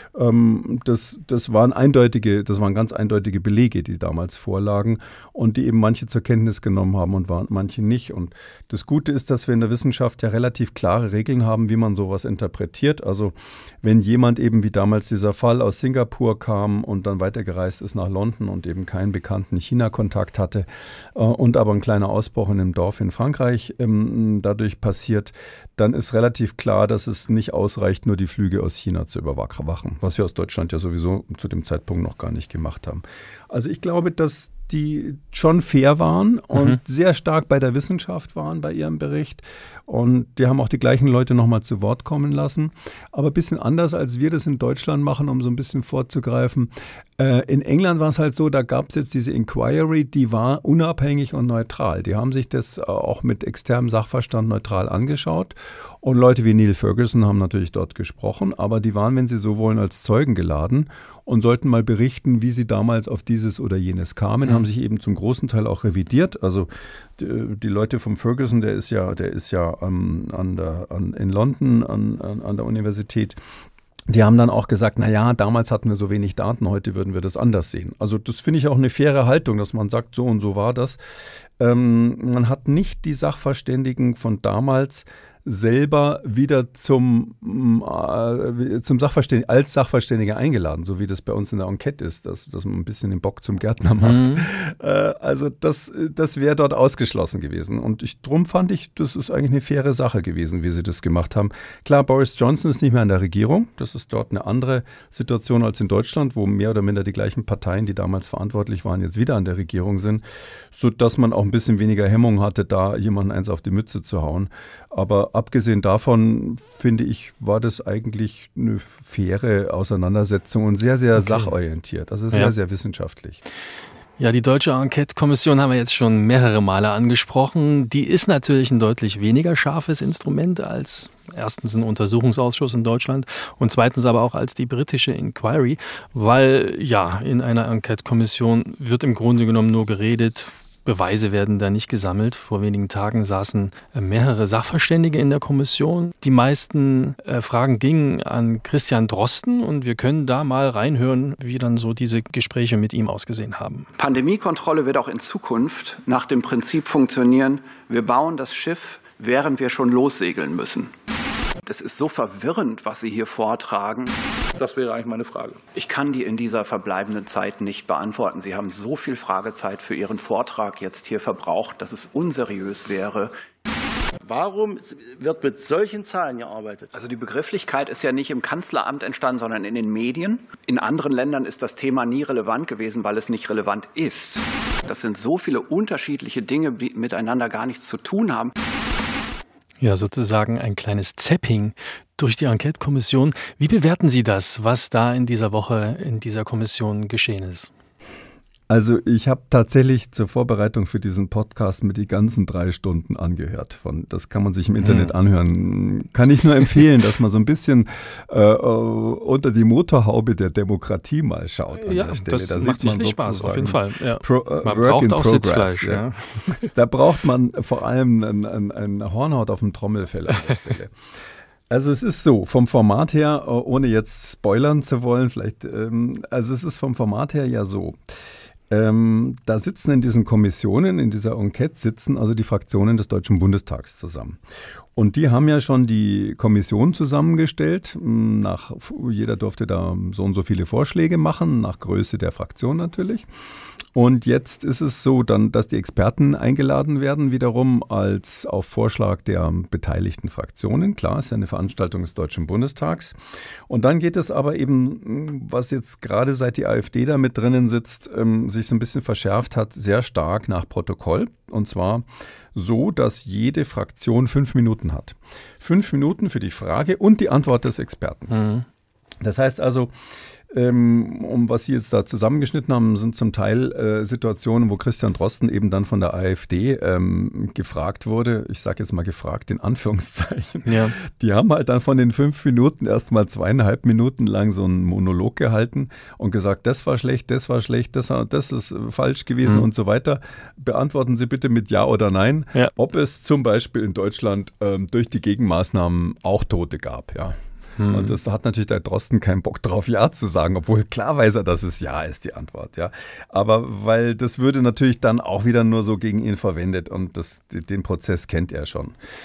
Ähm, das, das waren eindeutige, das waren ganz eindeutige Belege, die damals vorlagen und die eben manche zur Kenntnis genommen haben und waren, manche nicht. Und das Gute ist, dass wir in der Wissenschaft ja relativ klare Regeln haben, wie man sowas interpretiert. Also wenn jemand eben wie damals dieser Fall Fall aus Singapur kam und dann weitergereist ist nach London und eben keinen bekannten China-Kontakt hatte äh, und aber ein kleiner Ausbruch in einem Dorf in Frankreich ähm, dadurch passiert, dann ist relativ klar, dass es nicht ausreicht, nur die Flüge aus China zu überwachen, was wir aus Deutschland ja sowieso zu dem Zeitpunkt noch gar nicht gemacht haben. Also ich glaube, dass die schon fair waren und mhm. sehr stark bei der Wissenschaft waren bei ihrem Bericht. Und die haben auch die gleichen Leute nochmal zu Wort kommen lassen. Aber ein bisschen anders, als wir das in Deutschland machen, um so ein bisschen vorzugreifen. Äh, in England war es halt so, da gab es jetzt diese Inquiry, die war unabhängig und neutral. Die haben sich das auch mit externem Sachverstand neutral angeschaut. Und Leute wie Neil Ferguson haben natürlich dort gesprochen, aber die waren, wenn sie so wollen, als Zeugen geladen und sollten mal berichten, wie sie damals auf dieses oder jenes kamen, mhm. haben sich eben zum großen Teil auch revidiert. Also die, die Leute vom Ferguson, der ist ja, der ist ja ähm, an der, an, in London an, an, an der Universität. Die haben dann auch gesagt, naja, damals hatten wir so wenig Daten, heute würden wir das anders sehen. Also das finde ich auch eine faire Haltung, dass man sagt, so und so war das. Ähm, man hat nicht die Sachverständigen von damals selber wieder zum, äh, zum Sachverständigen, als Sachverständiger eingeladen, so wie das bei uns in der Enquete ist, dass, dass man ein bisschen den Bock zum Gärtner macht. Mhm. Äh, also das, das wäre dort ausgeschlossen gewesen. Und ich, drum fand ich, das ist eigentlich eine faire Sache gewesen, wie sie das gemacht haben. Klar, Boris Johnson ist nicht mehr in der Regierung. Das ist dort eine andere Situation als in Deutschland, wo mehr oder minder die gleichen Parteien, die damals verantwortlich waren, jetzt wieder an der Regierung sind, sodass man auch ein bisschen weniger Hemmung hatte, da jemanden eins auf die Mütze zu hauen. Aber abgesehen davon, finde ich, war das eigentlich eine faire Auseinandersetzung und sehr, sehr okay. sachorientiert, also sehr, ja. sehr wissenschaftlich. Ja, die Deutsche Enquete-Kommission haben wir jetzt schon mehrere Male angesprochen. Die ist natürlich ein deutlich weniger scharfes Instrument als erstens ein Untersuchungsausschuss in Deutschland und zweitens aber auch als die britische Inquiry, weil ja, in einer Enquete-Kommission wird im Grunde genommen nur geredet. Beweise werden da nicht gesammelt. Vor wenigen Tagen saßen mehrere Sachverständige in der Kommission. Die meisten äh, Fragen gingen an Christian Drosten und wir können da mal reinhören, wie dann so diese Gespräche mit ihm ausgesehen haben. Pandemiekontrolle wird auch in Zukunft nach dem Prinzip funktionieren, wir bauen das Schiff, während wir schon lossegeln müssen. Das ist so verwirrend, was Sie hier vortragen. Das wäre eigentlich meine Frage. Ich kann die in dieser verbleibenden Zeit nicht beantworten. Sie haben so viel Fragezeit für Ihren Vortrag jetzt hier verbraucht, dass es unseriös wäre. Warum wird mit solchen Zahlen gearbeitet? Also die Begrifflichkeit ist ja nicht im Kanzleramt entstanden, sondern in den Medien. In anderen Ländern ist das Thema nie relevant gewesen, weil es nicht relevant ist. Das sind so viele unterschiedliche Dinge, die miteinander gar nichts zu tun haben. Ja, sozusagen ein kleines Zapping durch die Enquete-Kommission. Wie bewerten Sie das, was da in dieser Woche in dieser Kommission geschehen ist? Also ich habe tatsächlich zur Vorbereitung für diesen Podcast mit die ganzen drei Stunden angehört. Von, das kann man sich im Internet hm. anhören. Kann ich nur empfehlen, dass man so ein bisschen äh, unter die Motorhaube der Demokratie mal schaut an ja, der Stelle. Das da macht sieht man sich Spaß, auf jeden Fall. Ja. Pro, äh, man Work braucht in auch Progress, Sitzfleisch. Ja. Ja. Da braucht man vor allem ein, ein, ein Hornhaut auf dem Trommelfell an der Stelle. Also es ist so, vom Format her, ohne jetzt spoilern zu wollen, vielleicht, ähm, also es ist vom Format her ja so. Ähm, da sitzen in diesen Kommissionen, in dieser Enquete sitzen also die Fraktionen des Deutschen Bundestags zusammen. Und die haben ja schon die Kommission zusammengestellt. Nach, jeder durfte da so und so viele Vorschläge machen, nach Größe der Fraktion natürlich. Und jetzt ist es so, dann, dass die Experten eingeladen werden, wiederum als auf Vorschlag der beteiligten Fraktionen. Klar, ist ja eine Veranstaltung des Deutschen Bundestags. Und dann geht es aber eben, was jetzt gerade seit die AfD da mit drinnen sitzt, ähm, sich so ein bisschen verschärft hat, sehr stark nach Protokoll. Und zwar so, dass jede Fraktion fünf Minuten hat. Fünf Minuten für die Frage und die Antwort des Experten. Mhm. Das heißt also, Ähm, um was Sie jetzt da zusammengeschnitten haben, sind zum Teil äh, Situationen, wo Christian Drosten eben dann von der AfD ähm, gefragt wurde. Ich sage jetzt mal gefragt in Anführungszeichen. Ja. Die haben halt dann von den fünf Minuten erst mal zweieinhalb Minuten lang so einen Monolog gehalten und gesagt, das war schlecht, das war schlecht, das, das ist falsch gewesen mhm. und so weiter. Beantworten Sie bitte mit Ja oder Nein, ja. ob es zum Beispiel in Deutschland ähm, durch die Gegenmaßnahmen auch Tote gab, ja. Und das hat natürlich der Drosten keinen Bock drauf, Ja zu sagen, obwohl klar weiß er, dass es Ja ist, die Antwort. Ja. Aber weil das würde natürlich dann auch wieder nur so gegen ihn verwendet und das, den Prozess kennt er schon.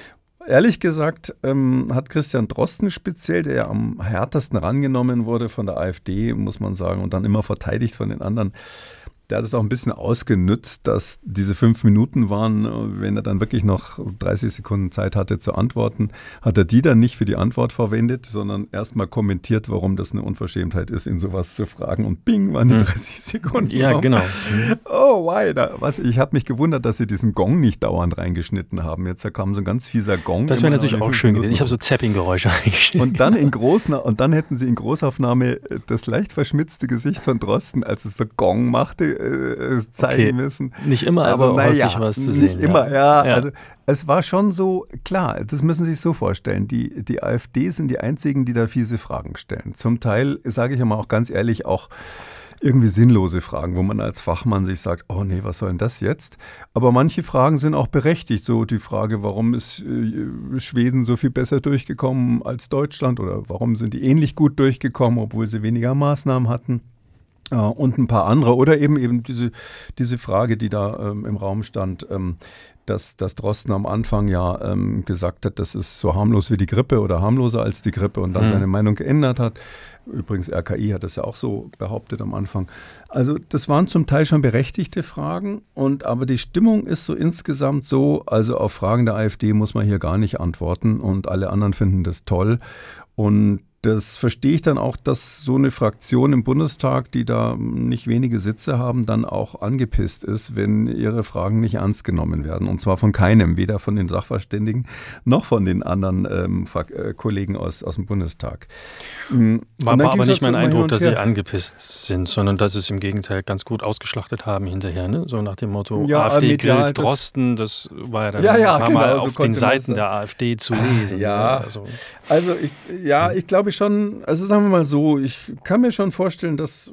ehrlich gesagt ähm, hat Christian Drosten speziell, der ja am härtesten rangenommen wurde von der AfD, muss man sagen, und dann immer verteidigt von den anderen, der hat es auch ein bisschen ausgenützt, dass diese fünf Minuten waren, wenn er dann wirklich noch dreißig Sekunden Zeit hatte zu antworten, hat er die dann nicht für die Antwort verwendet, sondern erstmal kommentiert, warum das eine Unverschämtheit ist, ihn sowas zu fragen. Und bing, waren die dreißig Sekunden. Ja, rum. genau. Oh, why? Da, was, ich habe mich gewundert, dass sie diesen Gong nicht dauernd reingeschnitten haben. Jetzt da kam so ein ganz fieser Gong. Das wäre natürlich auch schön gewesen. Ich habe so Zapping-Geräusche eingeschnitten. Und dann in Groß, und dann hätten sie in Großaufnahme das leicht verschmitzte Gesicht von Drosten, als es der Gong machte, zeigen okay. müssen. Nicht immer, also, aber häufig ja, was zu sehen. Nicht immer, ja. ja. Also es war schon so, klar, das müssen Sie sich so vorstellen, die, die AfD sind die einzigen, die da fiese Fragen stellen. Zum Teil, sage ich immer auch ganz ehrlich, auch irgendwie sinnlose Fragen, wo man als Fachmann sich sagt, oh nee, was soll denn das jetzt? Aber manche Fragen sind auch berechtigt. So die Frage, warum ist äh, Schweden so viel besser durchgekommen als Deutschland oder warum sind die ähnlich gut durchgekommen, obwohl sie weniger Maßnahmen hatten? Uh, und ein paar andere. Oder eben eben diese, diese Frage, die da ähm, im Raum stand, ähm, dass, dass Drosten am Anfang ja ähm, gesagt hat, das ist so harmlos wie die Grippe oder harmloser als die Grippe und dann mhm. seine Meinung geändert hat. Übrigens, R K I hat das ja auch so behauptet am Anfang. Also das waren zum Teil schon berechtigte Fragen, und aber die Stimmung ist so insgesamt so, also auf Fragen der AfD muss man hier gar nicht antworten und alle anderen finden das toll. Und das verstehe ich dann auch, dass so eine Fraktion im Bundestag, die da nicht wenige Sitze haben, dann auch angepisst ist, wenn ihre Fragen nicht ernst genommen werden. Und zwar von keinem, weder von den Sachverständigen noch von den anderen ähm, äh, Kollegen aus, aus dem Bundestag. War, war aber nicht mein Eindruck, dass sie angepisst sind, sondern dass sie es im Gegenteil ganz gut ausgeschlachtet haben hinterher. Ne? So nach dem Motto, ja, AfD medial, gilt Drosten, das war ja dann ja, ja, ein paar genau, Mal so auf den Seiten der AfD zu lesen. Ja, also, also ich, ja, ich glaube schon, also sagen wir mal so, ich kann mir schon vorstellen, dass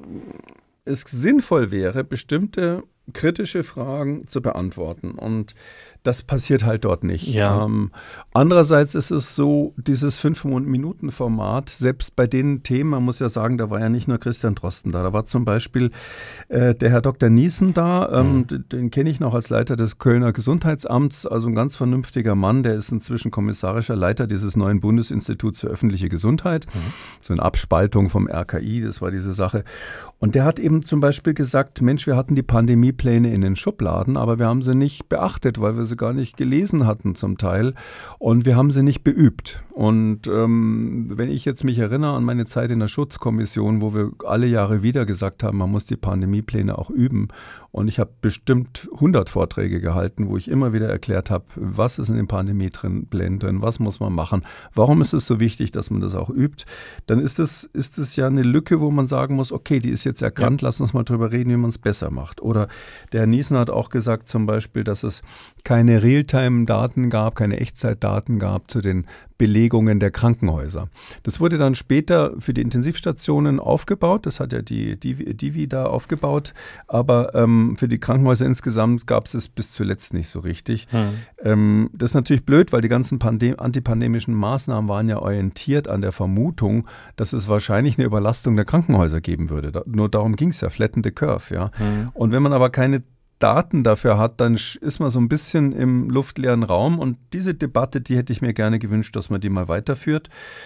es sinnvoll wäre, bestimmte kritische Fragen zu beantworten, und das passiert halt dort nicht. Ja. Ähm, andererseits ist es so, dieses fünf-Minuten-Format, selbst bei den Themen, man muss ja sagen, da war ja nicht nur Christian Drosten da, da war zum Beispiel äh, der Herr Doktor Niesen da, ähm, mhm. den, den kenne ich noch als Leiter des Kölner Gesundheitsamts, also ein ganz vernünftiger Mann, der ist inzwischen kommissarischer Leiter dieses neuen Bundesinstituts für öffentliche Gesundheit, mhm. so eine Abspaltung vom R K I, das war diese Sache. Und der hat eben zum Beispiel gesagt, Mensch, wir hatten die Pandemiepläne in den Schubladen, aber wir haben sie nicht beachtet, weil wir sie gar nicht gelesen hatten zum Teil, und wir haben sie nicht beübt. Und ähm, wenn ich jetzt mich erinnere an meine Zeit in der Schutzkommission, wo wir alle Jahre wieder gesagt haben, man muss die Pandemiepläne auch üben, und ich habe bestimmt hundert Vorträge gehalten, wo ich immer wieder erklärt habe, was ist in den Pandemieplänen drin, was muss man machen, warum ist es so wichtig, dass man das auch übt, dann ist es ist es ja eine Lücke, wo man sagen muss, okay, die ist jetzt erkannt, ja. Lass uns mal drüber reden, wie man es besser macht. Oder der Herr Niesen hat auch gesagt zum Beispiel, dass es keine Realtime-Daten gab, keine Echtzeitdaten gab zu den Belegungen der Krankenhäuser. Das wurde dann später für die Intensivstationen aufgebaut, das hat ja die Divi da aufgebaut, aber ähm, für die Krankenhäuser insgesamt gab es es bis zuletzt nicht so richtig. Hm. Ähm, das ist natürlich blöd, weil die ganzen Pandem- antipandemischen Maßnahmen waren ja orientiert an der Vermutung, dass es wahrscheinlich eine Überlastung der Krankenhäuser geben würde. Da, nur darum ging es ja, flatten the curve. Ja? Hm. Und wenn man aber keine Daten dafür hat, dann ist man so ein bisschen im luftleeren Raum, und diese Debatte, die hätte ich mir gerne gewünscht, dass man die mal weiterführt.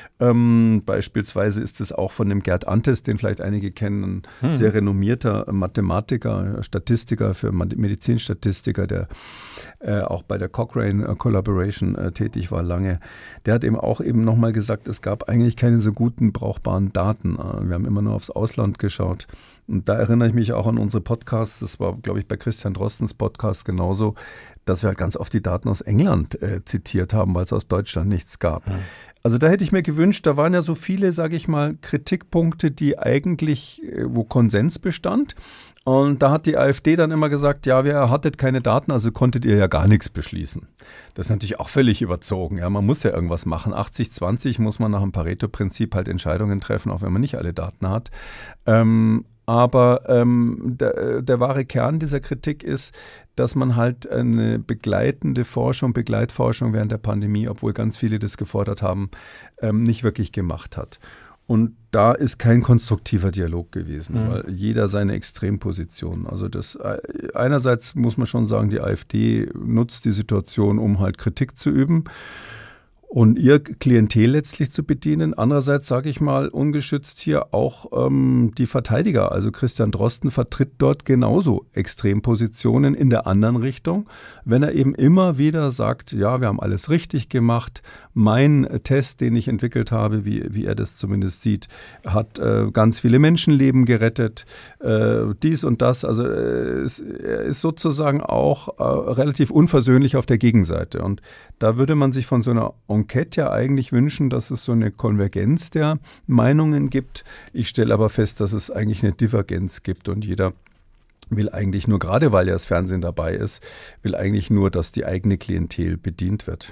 Ähm, beispielsweise ist es auch von dem Gerd Antes, den vielleicht einige kennen, ein hm. sehr renommierter Mathematiker, Statistiker für Medizinstatistiker, der äh, auch bei der Cochrane Collaboration äh, tätig war lange. Der hat eben auch eben nochmal gesagt, es gab eigentlich keine so guten, brauchbaren Daten. Wir haben immer nur aufs Ausland geschaut. Und da erinnere ich mich auch an unsere Podcasts, das war, glaube ich, bei Christian Drostens Podcast genauso, dass wir halt ganz oft die Daten aus England äh, zitiert haben, weil es aus Deutschland nichts gab. Ja. Also da hätte ich mir gewünscht, da waren ja so viele, sage ich mal, Kritikpunkte, die eigentlich, äh, wo Konsens bestand. Und da hat die AfD dann immer gesagt, ja, wir hattet keine Daten, also konntet ihr ja gar nichts beschließen. Das ist natürlich auch völlig überzogen. Ja, man muss ja irgendwas machen. achtzig zwanzig muss man nach dem Pareto-Prinzip halt Entscheidungen treffen, auch wenn man nicht alle Daten hat. Ähm, Aber ähm, der, der wahre Kern dieser Kritik ist, dass man halt eine begleitende Forschung, Begleitforschung während der Pandemie, obwohl ganz viele das gefordert haben, ähm, nicht wirklich gemacht hat. Und da ist kein konstruktiver Dialog gewesen, mhm. weil jeder seine Extremposition. Also das einerseits muss man schon sagen, die AfD nutzt die Situation, um halt Kritik zu üben. und ihr Klientel letztlich zu bedienen. Andererseits, sage ich mal, ungeschützt hier auch ähm, die Verteidiger. Also Christian Drosten vertritt dort genauso Extrempositionen in der anderen Richtung, wenn er eben immer wieder sagt, ja, wir haben alles richtig gemacht. Mein Test, den ich entwickelt habe, wie, wie er das zumindest sieht, hat äh, ganz viele Menschenleben gerettet, äh, dies und das. Also äh, es, er ist sozusagen auch äh, relativ unversöhnlich auf der Gegenseite. Und da würde man sich von so einer Enquete ja eigentlich wünschen, dass es so eine Konvergenz der Meinungen gibt. Ich stelle aber fest, dass es eigentlich eine Divergenz gibt und jeder will eigentlich nur, gerade weil ja das Fernsehen dabei ist, will eigentlich nur, dass die eigene Klientel bedient wird.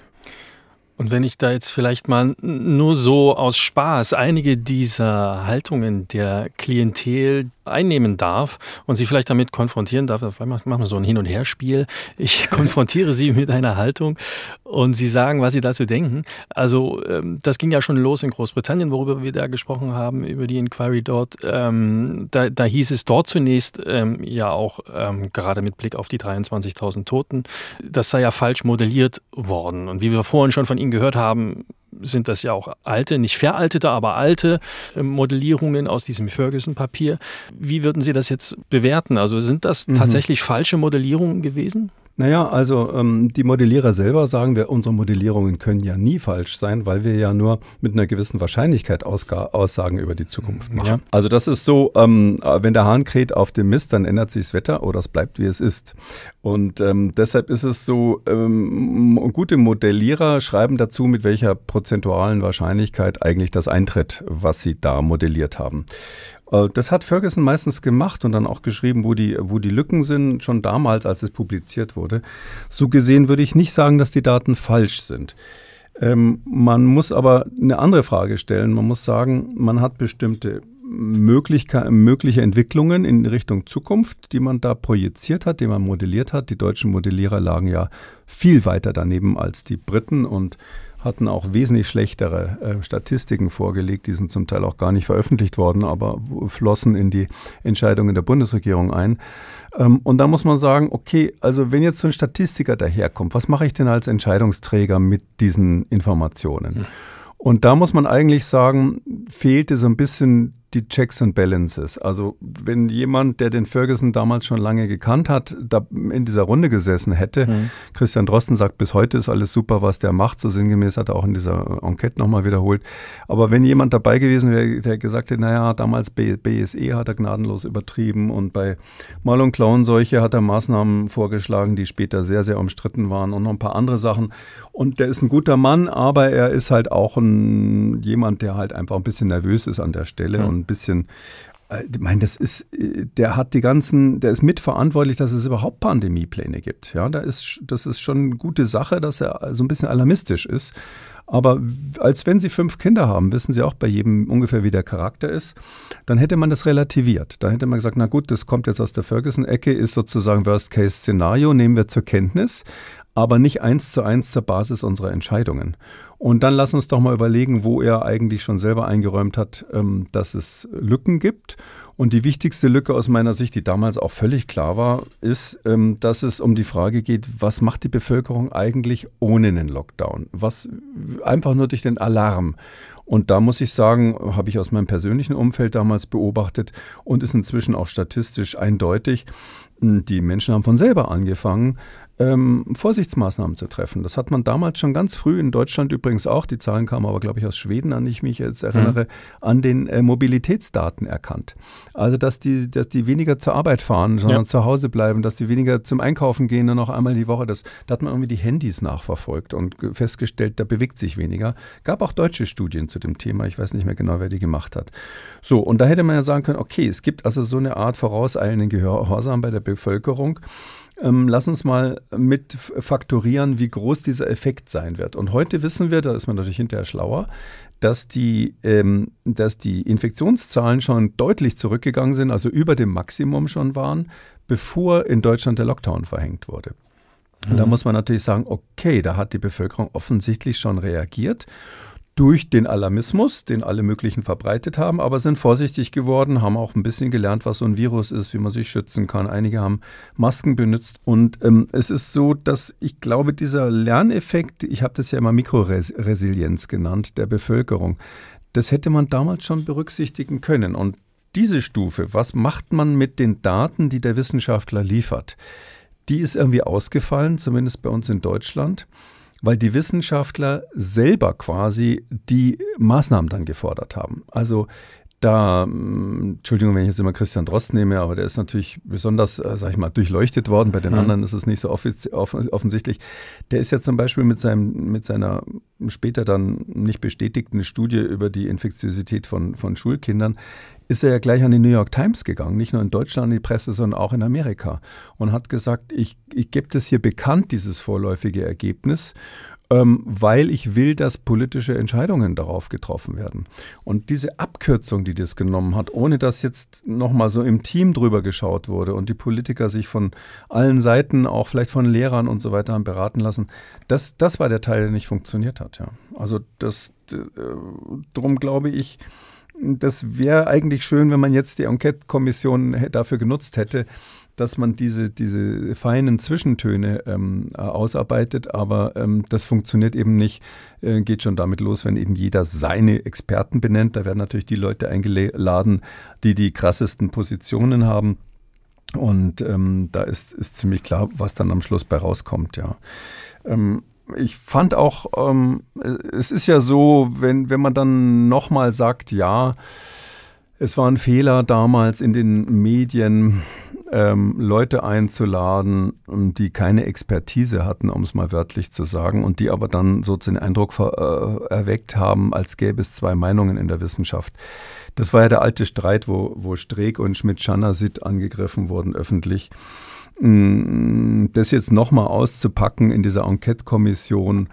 Und wenn ich da jetzt vielleicht mal nur so aus Spaß einige dieser Haltungen der Klientel einnehmen darf und sie vielleicht damit konfrontieren darf, machen wir so ein Hin- und Herspiel. Ich konfrontiere sie mit einer Haltung und sie sagen, was sie dazu denken. Also das ging ja schon los in Großbritannien, worüber wir da gesprochen haben, über die Inquiry dort. Ähm, da, da hieß es dort zunächst ähm, ja auch, ähm, gerade mit Blick auf die dreiundzwanzigtausend Toten, das sei ja falsch modelliert worden. Und wie wir vorhin schon von Ihnen gehört haben, sind das ja auch alte, nicht veraltete, aber alte Modellierungen aus diesem Ferguson-Papier. Wie würden Sie das jetzt bewerten? Also sind das mhm. tatsächlich falsche Modellierungen gewesen? Naja, also ähm, die Modellierer selber sagen, wir, unsere Modellierungen können ja nie falsch sein, weil wir ja nur mit einer gewissen Wahrscheinlichkeit Ausga- Aussagen über die Zukunft machen. Ja. Also das ist so, ähm, wenn der Hahn kräht auf dem Mist, dann ändert sich das Wetter oder es bleibt, wie es ist. Und ähm, deshalb ist es so, ähm, gute Modellierer schreiben dazu, mit welcher prozentualen Wahrscheinlichkeit eigentlich das eintritt, was sie da modelliert haben. Das hat Ferguson meistens gemacht und dann auch geschrieben, wo die, wo die Lücken sind, schon damals, als es publiziert wurde. So gesehen würde ich nicht sagen, dass die Daten falsch sind. Ähm, man muss aber eine andere Frage stellen. Man muss sagen, man hat bestimmte Möglichkeit, mögliche Entwicklungen in Richtung Zukunft, die man da projiziert hat, die man modelliert hat. Die deutschen Modellierer lagen ja viel weiter daneben als die Briten und hatten auch wesentlich schlechtere äh, Statistiken vorgelegt. Die sind zum Teil auch gar nicht veröffentlicht worden, aber flossen in die Entscheidungen der Bundesregierung ein. Ähm, und da muss man sagen, okay, also wenn jetzt so ein Statistiker daherkommt, was mache ich denn als Entscheidungsträger mit diesen Informationen? Mhm. Und da muss man eigentlich sagen, fehlte so ein bisschen die Checks and Balances. Also wenn jemand, der den Ferguson damals schon lange gekannt hat, da in dieser Runde gesessen hätte, mhm. Christian Drosten sagt, bis heute ist alles super, was der macht, so sinngemäß hat er auch in dieser Enquete nochmal wiederholt. Aber wenn jemand dabei gewesen wäre, der gesagt hätte, naja, damals B S E hat er gnadenlos übertrieben und bei Mal- und Klauenseuche hat er Maßnahmen vorgeschlagen, die später sehr, sehr umstritten waren und noch ein paar andere Sachen. Und der ist ein guter Mann, aber er ist halt auch ein, jemand, der halt einfach ein bisschen nervös ist an der Stelle mhm. und ein bisschen, ich meine, das ist, der hat die ganzen, der ist mitverantwortlich, dass es überhaupt Pandemiepläne gibt. Ja, da ist, das ist schon eine gute Sache, dass er so ein bisschen alarmistisch ist. Aber als wenn Sie fünf Kinder haben, wissen Sie auch bei jedem ungefähr, wie der Charakter ist, dann hätte man das relativiert. Dann hätte man gesagt, na gut, das kommt jetzt aus der Ferguson-Ecke, ist sozusagen Worst-Case-Szenario, nehmen wir zur Kenntnis, aber nicht eins zu eins zur Basis unserer Entscheidungen. Und dann lass uns doch mal überlegen, wo er eigentlich schon selber eingeräumt hat, dass es Lücken gibt. Und die wichtigste Lücke aus meiner Sicht, die damals auch völlig klar war, ist, dass es um die Frage geht, was macht die Bevölkerung eigentlich ohne einen Lockdown? Was einfach nur durch den Alarm. Und da muss ich sagen, habe ich aus meinem persönlichen Umfeld damals beobachtet und ist inzwischen auch statistisch eindeutig, die Menschen haben von selber angefangen, ähm, Vorsichtsmaßnahmen zu treffen. Das hat man damals schon ganz früh, in Deutschland übrigens auch, die Zahlen kamen aber, glaube ich, aus Schweden, an die ich mich jetzt erinnere, mhm. an den äh, Mobilitätsdaten erkannt. Also, dass die, dass die weniger zur Arbeit fahren, sondern ja. zu Hause bleiben, dass die weniger zum Einkaufen gehen, nur noch einmal die Woche. Das, da hat man irgendwie die Handys nachverfolgt und festgestellt, da bewegt sich weniger. Gab auch deutsche Studien zu dem Thema, ich weiß nicht mehr genau, wer die gemacht hat. So, und da hätte man ja sagen können, okay, es gibt also so eine Art vorauseilenden Gehorsam bei der Bevölkerung. Ähm, lass uns mal mit faktorieren, wie groß dieser Effekt sein wird. Und heute wissen wir, da ist man natürlich hinterher schlauer, dass die, ähm, dass die Infektionszahlen schon deutlich zurückgegangen sind, also über dem Maximum schon waren, bevor in Deutschland der Lockdown verhängt wurde. Und mhm. da muss man natürlich sagen, okay, da hat die Bevölkerung offensichtlich schon reagiert. durch den Alarmismus, den alle möglichen verbreitet haben, aber sind vorsichtig geworden, haben auch ein bisschen gelernt, was so ein Virus ist, wie man sich schützen kann. Einige haben Masken benutzt und ähm, es ist so, dass ich glaube, dieser Lerneffekt, ich habe das ja immer Mikroresilienz genannt, der Bevölkerung, das hätte man damals schon berücksichtigen können. Und diese Stufe, was macht man mit den Daten, die der Wissenschaftler liefert, die ist irgendwie ausgefallen, zumindest bei uns in Deutschland, weil die Wissenschaftler selber quasi die Maßnahmen dann gefordert haben. Also da, Entschuldigung, wenn ich jetzt immer Christian Drost nehme, aber der ist natürlich besonders, äh, sag ich mal, durchleuchtet worden. Bei den mhm. anderen ist es nicht so offiz- off- offensichtlich. Der ist ja zum Beispiel mit, seinem, mit seiner später dann nicht bestätigten Studie über die Infektiosität von, von Schulkindern, ist er ja gleich an die New York Times gegangen, nicht nur in Deutschland an die Presse, sondern auch in Amerika und hat gesagt, ich, ich gebe das hier bekannt, dieses vorläufige Ergebnis, ähm, weil ich will, dass politische Entscheidungen darauf getroffen werden. Und diese Abkürzung, die das genommen hat, ohne dass jetzt nochmal so im Team drüber geschaut wurde und die Politiker sich von allen Seiten, auch vielleicht von Lehrern und so weiter, haben beraten lassen, das, das war der Teil, der nicht funktioniert hat. Ja. Also das, äh, darum glaube ich, das wäre eigentlich schön, wenn man jetzt die Enquete-Kommission dafür genutzt hätte, dass man diese, diese feinen Zwischentöne ähm, ausarbeitet, aber ähm, das funktioniert eben nicht. Äh, geht schon damit los, wenn eben jeder seine Experten benennt. Da werden natürlich die Leute eingeladen, die die krassesten Positionen haben. Und ähm, da ist, ist ziemlich klar, was dann am Schluss bei rauskommt, ja. Ähm, Ich fand auch, ähm, es ist ja so, wenn, wenn man dann nochmal sagt, ja, es war ein Fehler damals in den Medien, ähm, Leute einzuladen, die keine Expertise hatten, um es mal wörtlich zu sagen, und die aber dann so den Eindruck ver- äh, erweckt haben, als gäbe es zwei Meinungen in der Wissenschaft. Das war ja der alte Streit, wo, wo Streeck und Schmidt-Schanasit angegriffen wurden öffentlich. Das jetzt nochmal auszupacken in dieser Enquete-Kommission,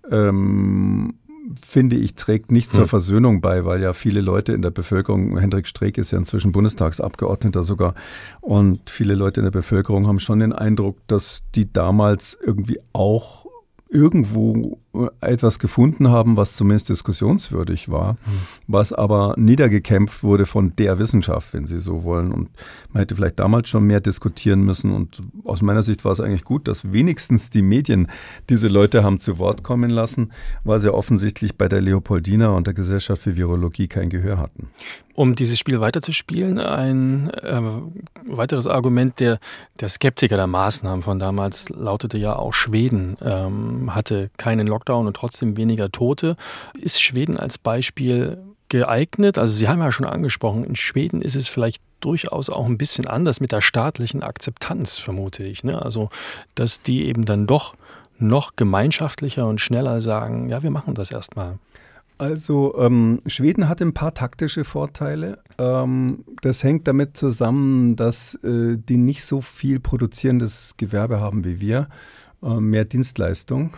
ähm, finde ich, trägt nicht zur Versöhnung bei, weil ja viele Leute in der Bevölkerung, Hendrik Streeck ist ja inzwischen Bundestagsabgeordneter sogar, und viele Leute in der Bevölkerung haben schon den Eindruck, dass die damals irgendwie auch irgendwo etwas gefunden haben, was zumindest diskussionswürdig war, mhm. was aber niedergekämpft wurde von der Wissenschaft, wenn Sie so wollen. Und man hätte vielleicht damals schon mehr diskutieren müssen. Und aus meiner Sicht war es eigentlich gut, dass wenigstens die Medien diese Leute haben zu Wort kommen lassen, weil sie offensichtlich bei der Leopoldina und der Gesellschaft für Virologie kein Gehör hatten. Um dieses Spiel weiterzuspielen, ein äh, weiteres Argument der, der Skeptiker der Maßnahmen von damals lautete ja auch, Schweden ähm, hatte keinen Lockdown und trotzdem weniger Tote. Ist Schweden als Beispiel geeignet? Also Sie haben ja schon angesprochen, in Schweden ist es vielleicht durchaus auch ein bisschen anders mit der staatlichen Akzeptanz, vermute ich. Ne? Also, dass die eben dann doch noch gemeinschaftlicher und schneller sagen, ja, wir machen das erstmal. Also ähm, Schweden hat ein paar taktische Vorteile. Ähm, das hängt damit zusammen, dass äh, die nicht so viel produzierendes Gewerbe haben wie wir, äh, mehr Dienstleistung.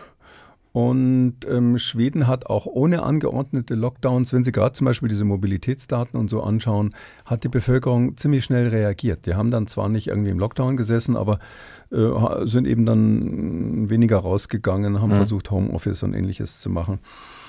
Und ähm, Schweden hat auch ohne angeordnete Lockdowns, wenn Sie gerade zum Beispiel diese Mobilitätsdaten und so anschauen, hat die Bevölkerung ziemlich schnell reagiert. Die haben dann zwar nicht irgendwie im Lockdown gesessen, aber äh, sind eben dann weniger rausgegangen, haben mhm. versucht, Homeoffice und Ähnliches zu machen.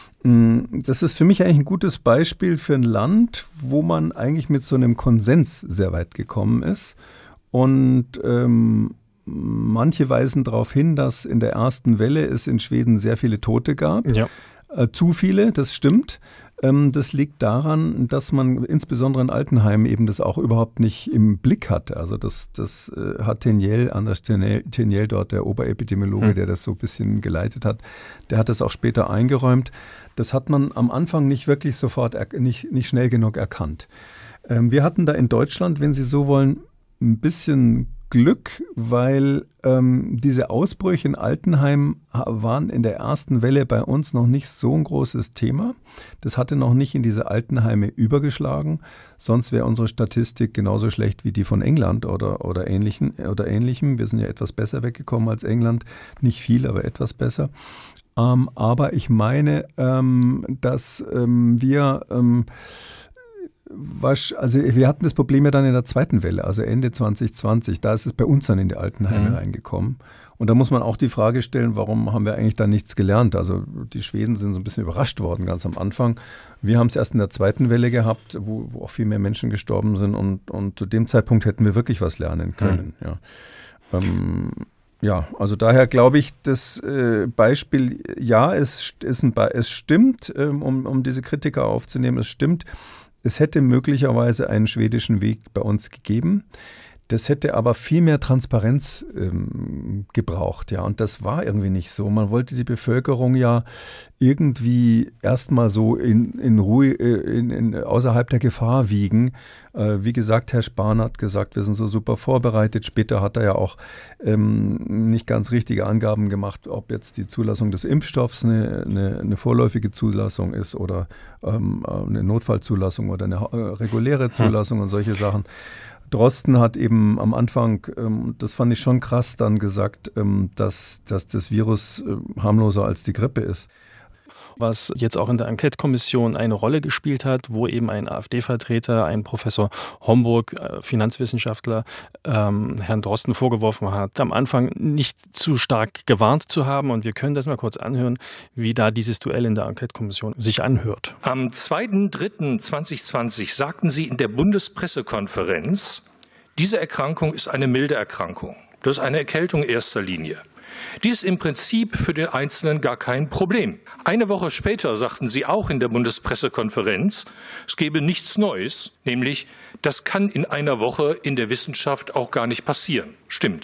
Das ist für mich eigentlich ein gutes Beispiel für ein Land, wo man eigentlich mit so einem Konsens sehr weit gekommen ist. Und ähm, manche weisen darauf hin, dass in der ersten Welle es in Schweden sehr viele Tote gab. Ja. Äh, zu viele, das stimmt. Ähm, das liegt daran, dass man insbesondere in Altenheimen eben das auch überhaupt nicht im Blick hatte. Also das, das äh, hat Teniel, Anders Teniel dort, der Oberepidemiologe, hm. der das so ein bisschen geleitet hat, der hat das auch später eingeräumt. Das hat man am Anfang nicht wirklich sofort, er- nicht, nicht schnell genug erkannt. Ähm, wir hatten da in Deutschland, wenn Sie so wollen, ein bisschen Glück, weil ähm, diese Ausbrüche in Altenheim waren in der ersten Welle bei uns noch nicht so ein großes Thema. Das hatte noch nicht in diese Altenheime übergeschlagen. Sonst wäre unsere Statistik genauso schlecht wie die von England oder, oder, ähnlichen, oder ähnlichem. Wir sind ja etwas besser weggekommen als England. Nicht viel, aber etwas besser. Ähm, aber ich meine, ähm, dass ähm, wir... Ähm, was, also wir hatten das Problem ja dann in der zweiten Welle, also Ende zwanzig zwanzig. Da ist es bei uns dann in die Altenheime mhm. reingekommen. Und da muss man auch die Frage stellen, warum haben wir eigentlich da nichts gelernt? Also die Schweden sind so ein bisschen überrascht worden ganz am Anfang. Wir haben es erst in der zweiten Welle gehabt, wo, wo auch viel mehr Menschen gestorben sind. Und, und zu dem Zeitpunkt hätten wir wirklich was lernen können. Mhm. Ja. Ähm, ja, also daher glaube ich, das äh, Beispiel, ja, es, ist ein Be- es stimmt, ähm, um, um diese Kritiker aufzunehmen, es stimmt. Es hätte möglicherweise einen schwedischen Weg bei uns gegeben. Das hätte aber viel mehr Transparenz ähm, gebraucht, ja. Und das war irgendwie nicht so. Man wollte die Bevölkerung ja irgendwie erstmal so in, in Ruhe, in, in, außerhalb der Gefahr wiegen. Äh, wie gesagt, Herr Spahn hat gesagt, wir sind so super vorbereitet. Später hat er ja auch ähm, nicht ganz richtige Angaben gemacht, ob jetzt die Zulassung des Impfstoffs eine, eine, eine vorläufige Zulassung ist oder ähm, eine Notfallzulassung oder eine äh, reguläre Zulassung hm. und solche Sachen. Drosten hat eben am Anfang, ähm, das fand ich schon krass, dann gesagt, ähm, dass, dass das Virus äh, harmloser als die Grippe ist. Was jetzt auch in der Enquete-Kommission eine Rolle gespielt hat, wo eben ein AfD-Vertreter, ein Professor Homburg, äh, Finanzwissenschaftler, ähm, Herrn Drosten vorgeworfen hat, am Anfang nicht zu stark gewarnt zu haben. Und wir können das mal kurz anhören, wie da dieses Duell in der Enquete-Kommission sich anhört. Am zweiter dritter zweitausendzwanzig sagten Sie in der Bundespressekonferenz, diese Erkrankung ist eine milde Erkrankung. Das ist eine Erkältung erster Linie. Dies ist im Prinzip für den Einzelnen gar kein Problem. Eine Woche später sagten Sie auch in der Bundespressekonferenz, es gebe nichts Neues, nämlich das kann in einer Woche in der Wissenschaft auch gar nicht passieren. Stimmt.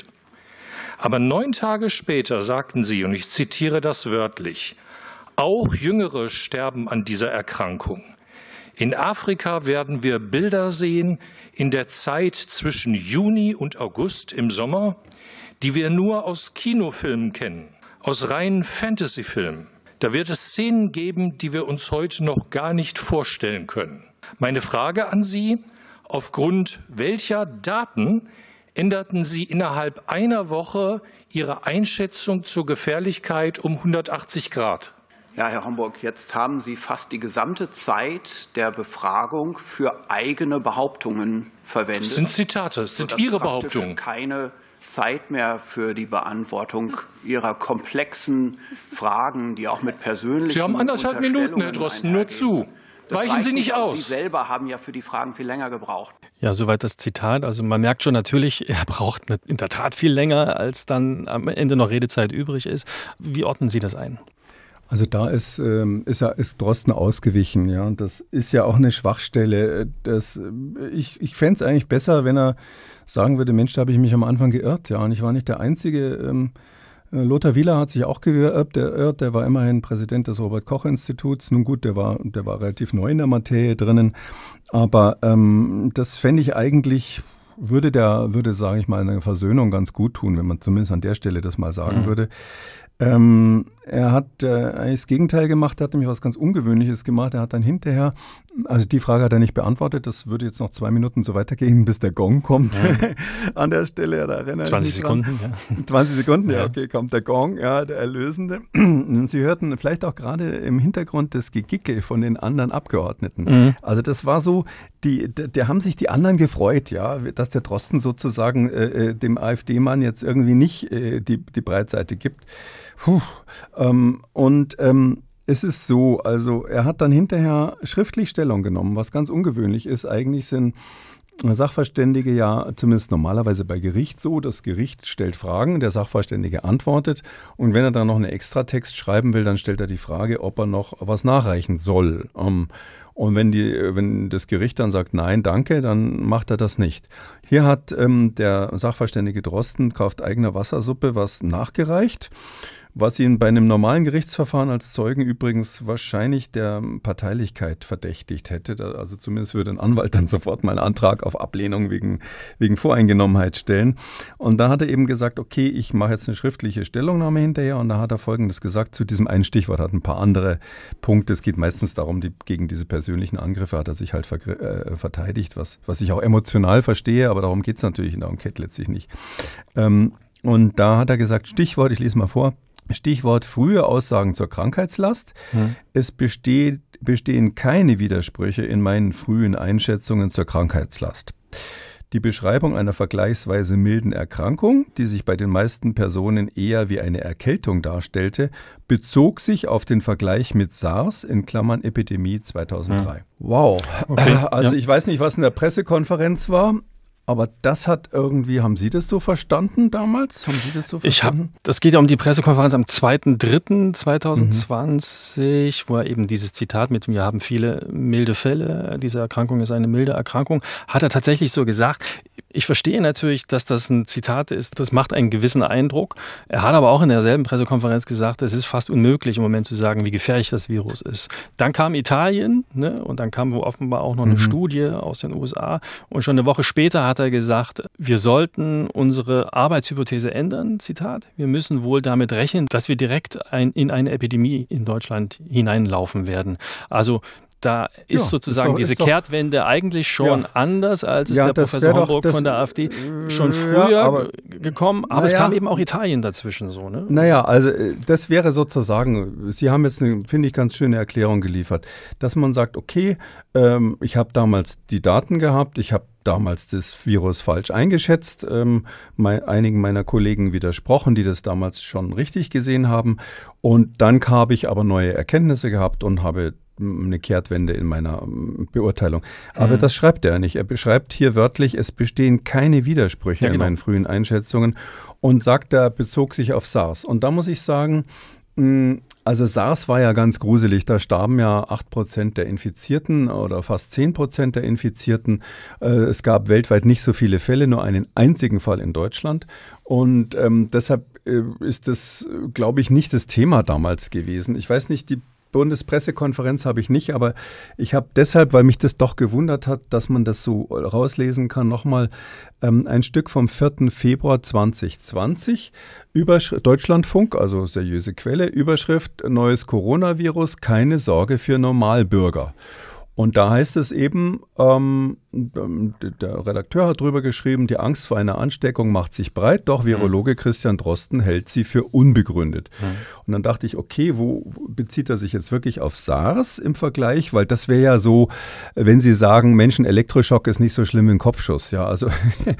Aber neun Tage später sagten Sie, und ich zitiere das wörtlich, auch Jüngere sterben an dieser Erkrankung. In Afrika werden wir Bilder sehen in der Zeit zwischen Juni und August im Sommer, die wir nur aus Kinofilmen kennen, aus reinen Fantasyfilmen. Da wird es Szenen geben, die wir uns heute noch gar nicht vorstellen können. Meine Frage an Sie, aufgrund welcher Daten änderten Sie innerhalb einer Woche Ihre Einschätzung zur Gefährlichkeit um hundertachtzig Grad? Ja, Herr Homburg, jetzt haben Sie fast die gesamte Zeit der Befragung für eigene Behauptungen verwendet. Das sind Zitate, das sind Ihre Behauptungen. Keine Zeit mehr für die Beantwortung Ihrer komplexen Fragen, die auch mit persönlichen Sie haben anderthalb Minuten, Herr Drosten, nur zu. Weichen Sie nicht aus. Sie selber haben ja für die Fragen viel länger gebraucht. Ja, soweit das Zitat. Also man merkt schon natürlich, er braucht in der Tat viel länger, als dann am Ende noch Redezeit übrig ist. Wie ordnen Sie das ein? Also da ist, ähm, ist, er, ist Drosten ausgewichen, ja, und das ist ja auch eine Schwachstelle. Das, ich ich fände es eigentlich besser, wenn er sagen würde, Mensch, da habe ich mich am Anfang geirrt, ja, und ich war nicht der Einzige. Ähm, Lothar Wieler hat sich auch geirrt, der irrt, der war immerhin Präsident des Robert-Koch-Instituts. Nun gut, der war, der war relativ neu in der Materie drinnen, aber ähm, das fände ich eigentlich, würde der, würde, sage ich mal, eine Versöhnung ganz gut tun, wenn man zumindest an der Stelle das mal sagen mhm. würde. Ähm, er hat äh, eigentlich das Gegenteil gemacht, er hat nämlich was ganz Ungewöhnliches gemacht. Er hat dann hinterher, also die Frage hat er nicht beantwortet, das würde jetzt noch zwei Minuten so weitergehen, bis der Gong kommt. Ja. An der Stelle, da erinnere ich zwanzig Sekunden, ja. zwanzig Sekunden, ja, okay, kommt der Gong, ja, der Erlösende. Sie hörten vielleicht auch gerade im Hintergrund das Gegickel von den anderen Abgeordneten. Mhm. Also das war so, die, der, der haben sich die anderen gefreut, ja, dass der Drosten sozusagen äh, dem AfD-Mann jetzt irgendwie nicht äh, die, die Breitseite gibt. Puh, ähm, und ähm, es ist so, also er hat dann hinterher schriftlich Stellung genommen, was ganz ungewöhnlich ist. Eigentlich sind Sachverständige ja zumindest normalerweise bei Gericht so, das Gericht stellt Fragen, der Sachverständige antwortet und wenn er dann noch einen Extratext schreiben will, dann stellt er die Frage, ob er noch was nachreichen soll. Um, Und wenn, die, wenn das Gericht dann sagt, nein, danke, dann macht er das nicht. Hier hat ähm, der Sachverständige Drosten kauft eigener Wassersuppe was nachgereicht, was ihn bei einem normalen Gerichtsverfahren als Zeugen übrigens wahrscheinlich der Parteilichkeit verdächtigt hätte. Also zumindest würde ein Anwalt dann sofort mal einen Antrag auf Ablehnung wegen, wegen Voreingenommenheit stellen. Und da hat er eben gesagt, okay, ich mache jetzt eine schriftliche Stellungnahme hinterher. Und da hat er Folgendes gesagt zu diesem einen Stichwort, hat ein paar andere Punkte. Es geht meistens darum, die, gegen diese persönlichen Angriffe hat er sich halt ver, äh, verteidigt, was, was ich auch emotional verstehe, aber darum geht es natürlich in der Enquete letztlich nicht. Ähm, und da hat er gesagt, Stichwort, ich lese mal vor, Stichwort frühe Aussagen zur Krankheitslast. Hm. Es besteht, bestehen keine Widersprüche in meinen frühen Einschätzungen zur Krankheitslast. Die Beschreibung einer vergleichsweise milden Erkrankung, die sich bei den meisten Personen eher wie eine Erkältung darstellte, bezog sich auf den Vergleich mit SARS in Klammern Epidemie zweitausenddrei. Hm. Wow. Okay. Also ja. Ich weiß nicht, was in der Pressekonferenz war. Aber das hat irgendwie, haben Sie das so verstanden damals? Haben Sie das so verstanden? Ich hab, das geht ja um die Pressekonferenz am zweiten dritten zweitausendzwanzig, mhm. wo er eben dieses Zitat mit, wir haben viele milde Fälle, diese Erkrankung ist eine milde Erkrankung, hat er tatsächlich so gesagt. Ich verstehe natürlich, dass das ein Zitat ist, das macht einen gewissen Eindruck. Er hat aber auch in derselben Pressekonferenz gesagt, es ist fast unmöglich im Moment zu sagen, wie gefährlich das Virus ist. Dann kam Italien, ne, und dann kam wohl offenbar auch noch eine mhm. Studie aus den U S A und schon eine Woche später hat er gesagt, wir sollten unsere Arbeitshypothese ändern, Zitat. Wir müssen wohl damit rechnen, dass wir direkt ein, in eine Epidemie in Deutschland hineinlaufen werden. Also da ist ja, sozusagen ist doch, diese ist Kehrtwende eigentlich schon ja. anders, als es ja, der Professor Homburg doch, das, von der AfD schon früher ja, aber, gekommen. Aber es ja, kam eben auch Italien dazwischen so. Ne? Naja, also das wäre sozusagen, Sie haben jetzt eine, finde ich, ganz schöne Erklärung geliefert, dass man sagt, okay, ähm, ich habe damals die Daten gehabt, ich habe damals das Virus falsch eingeschätzt, ähm, mein, einigen meiner Kollegen widersprochen, die das damals schon richtig gesehen haben. Und dann habe ich aber neue Erkenntnisse gehabt und habe eine Kehrtwende in meiner Beurteilung. Aber mhm. das schreibt er nicht. Er beschreibt hier wörtlich, es bestehen keine Widersprüche ja, genau. in meinen frühen Einschätzungen und sagt, er bezog sich auf SARS. Und da muss ich sagen, also SARS war ja ganz gruselig. Da starben ja acht Prozent der Infizierten oder fast zehn Prozent der Infizierten. Es gab weltweit nicht so viele Fälle, nur einen einzigen Fall in Deutschland. Und ähm, deshalb ist das, glaube ich, nicht das Thema damals gewesen. Ich weiß nicht, die Bundespressekonferenz habe ich nicht, aber ich habe deshalb, weil mich das doch gewundert hat, dass man das so rauslesen kann, nochmal ähm, ein Stück vom vierten Februar zweitausendzwanzig, Überschrift, Deutschlandfunk, also seriöse Quelle, Überschrift, neues Coronavirus, keine Sorge für Normalbürger. Und da heißt es eben, ähm, der Redakteur hat drüber geschrieben, die Angst vor einer Ansteckung macht sich breit, doch Virologe Christian Drosten hält sie für unbegründet. Mhm. Und dann dachte ich, okay, wo bezieht er sich jetzt wirklich auf SARS im Vergleich? Weil das wäre ja so, wenn Sie sagen, Menschen, Elektroschock ist nicht so schlimm wie ein Kopfschuss. Ja, also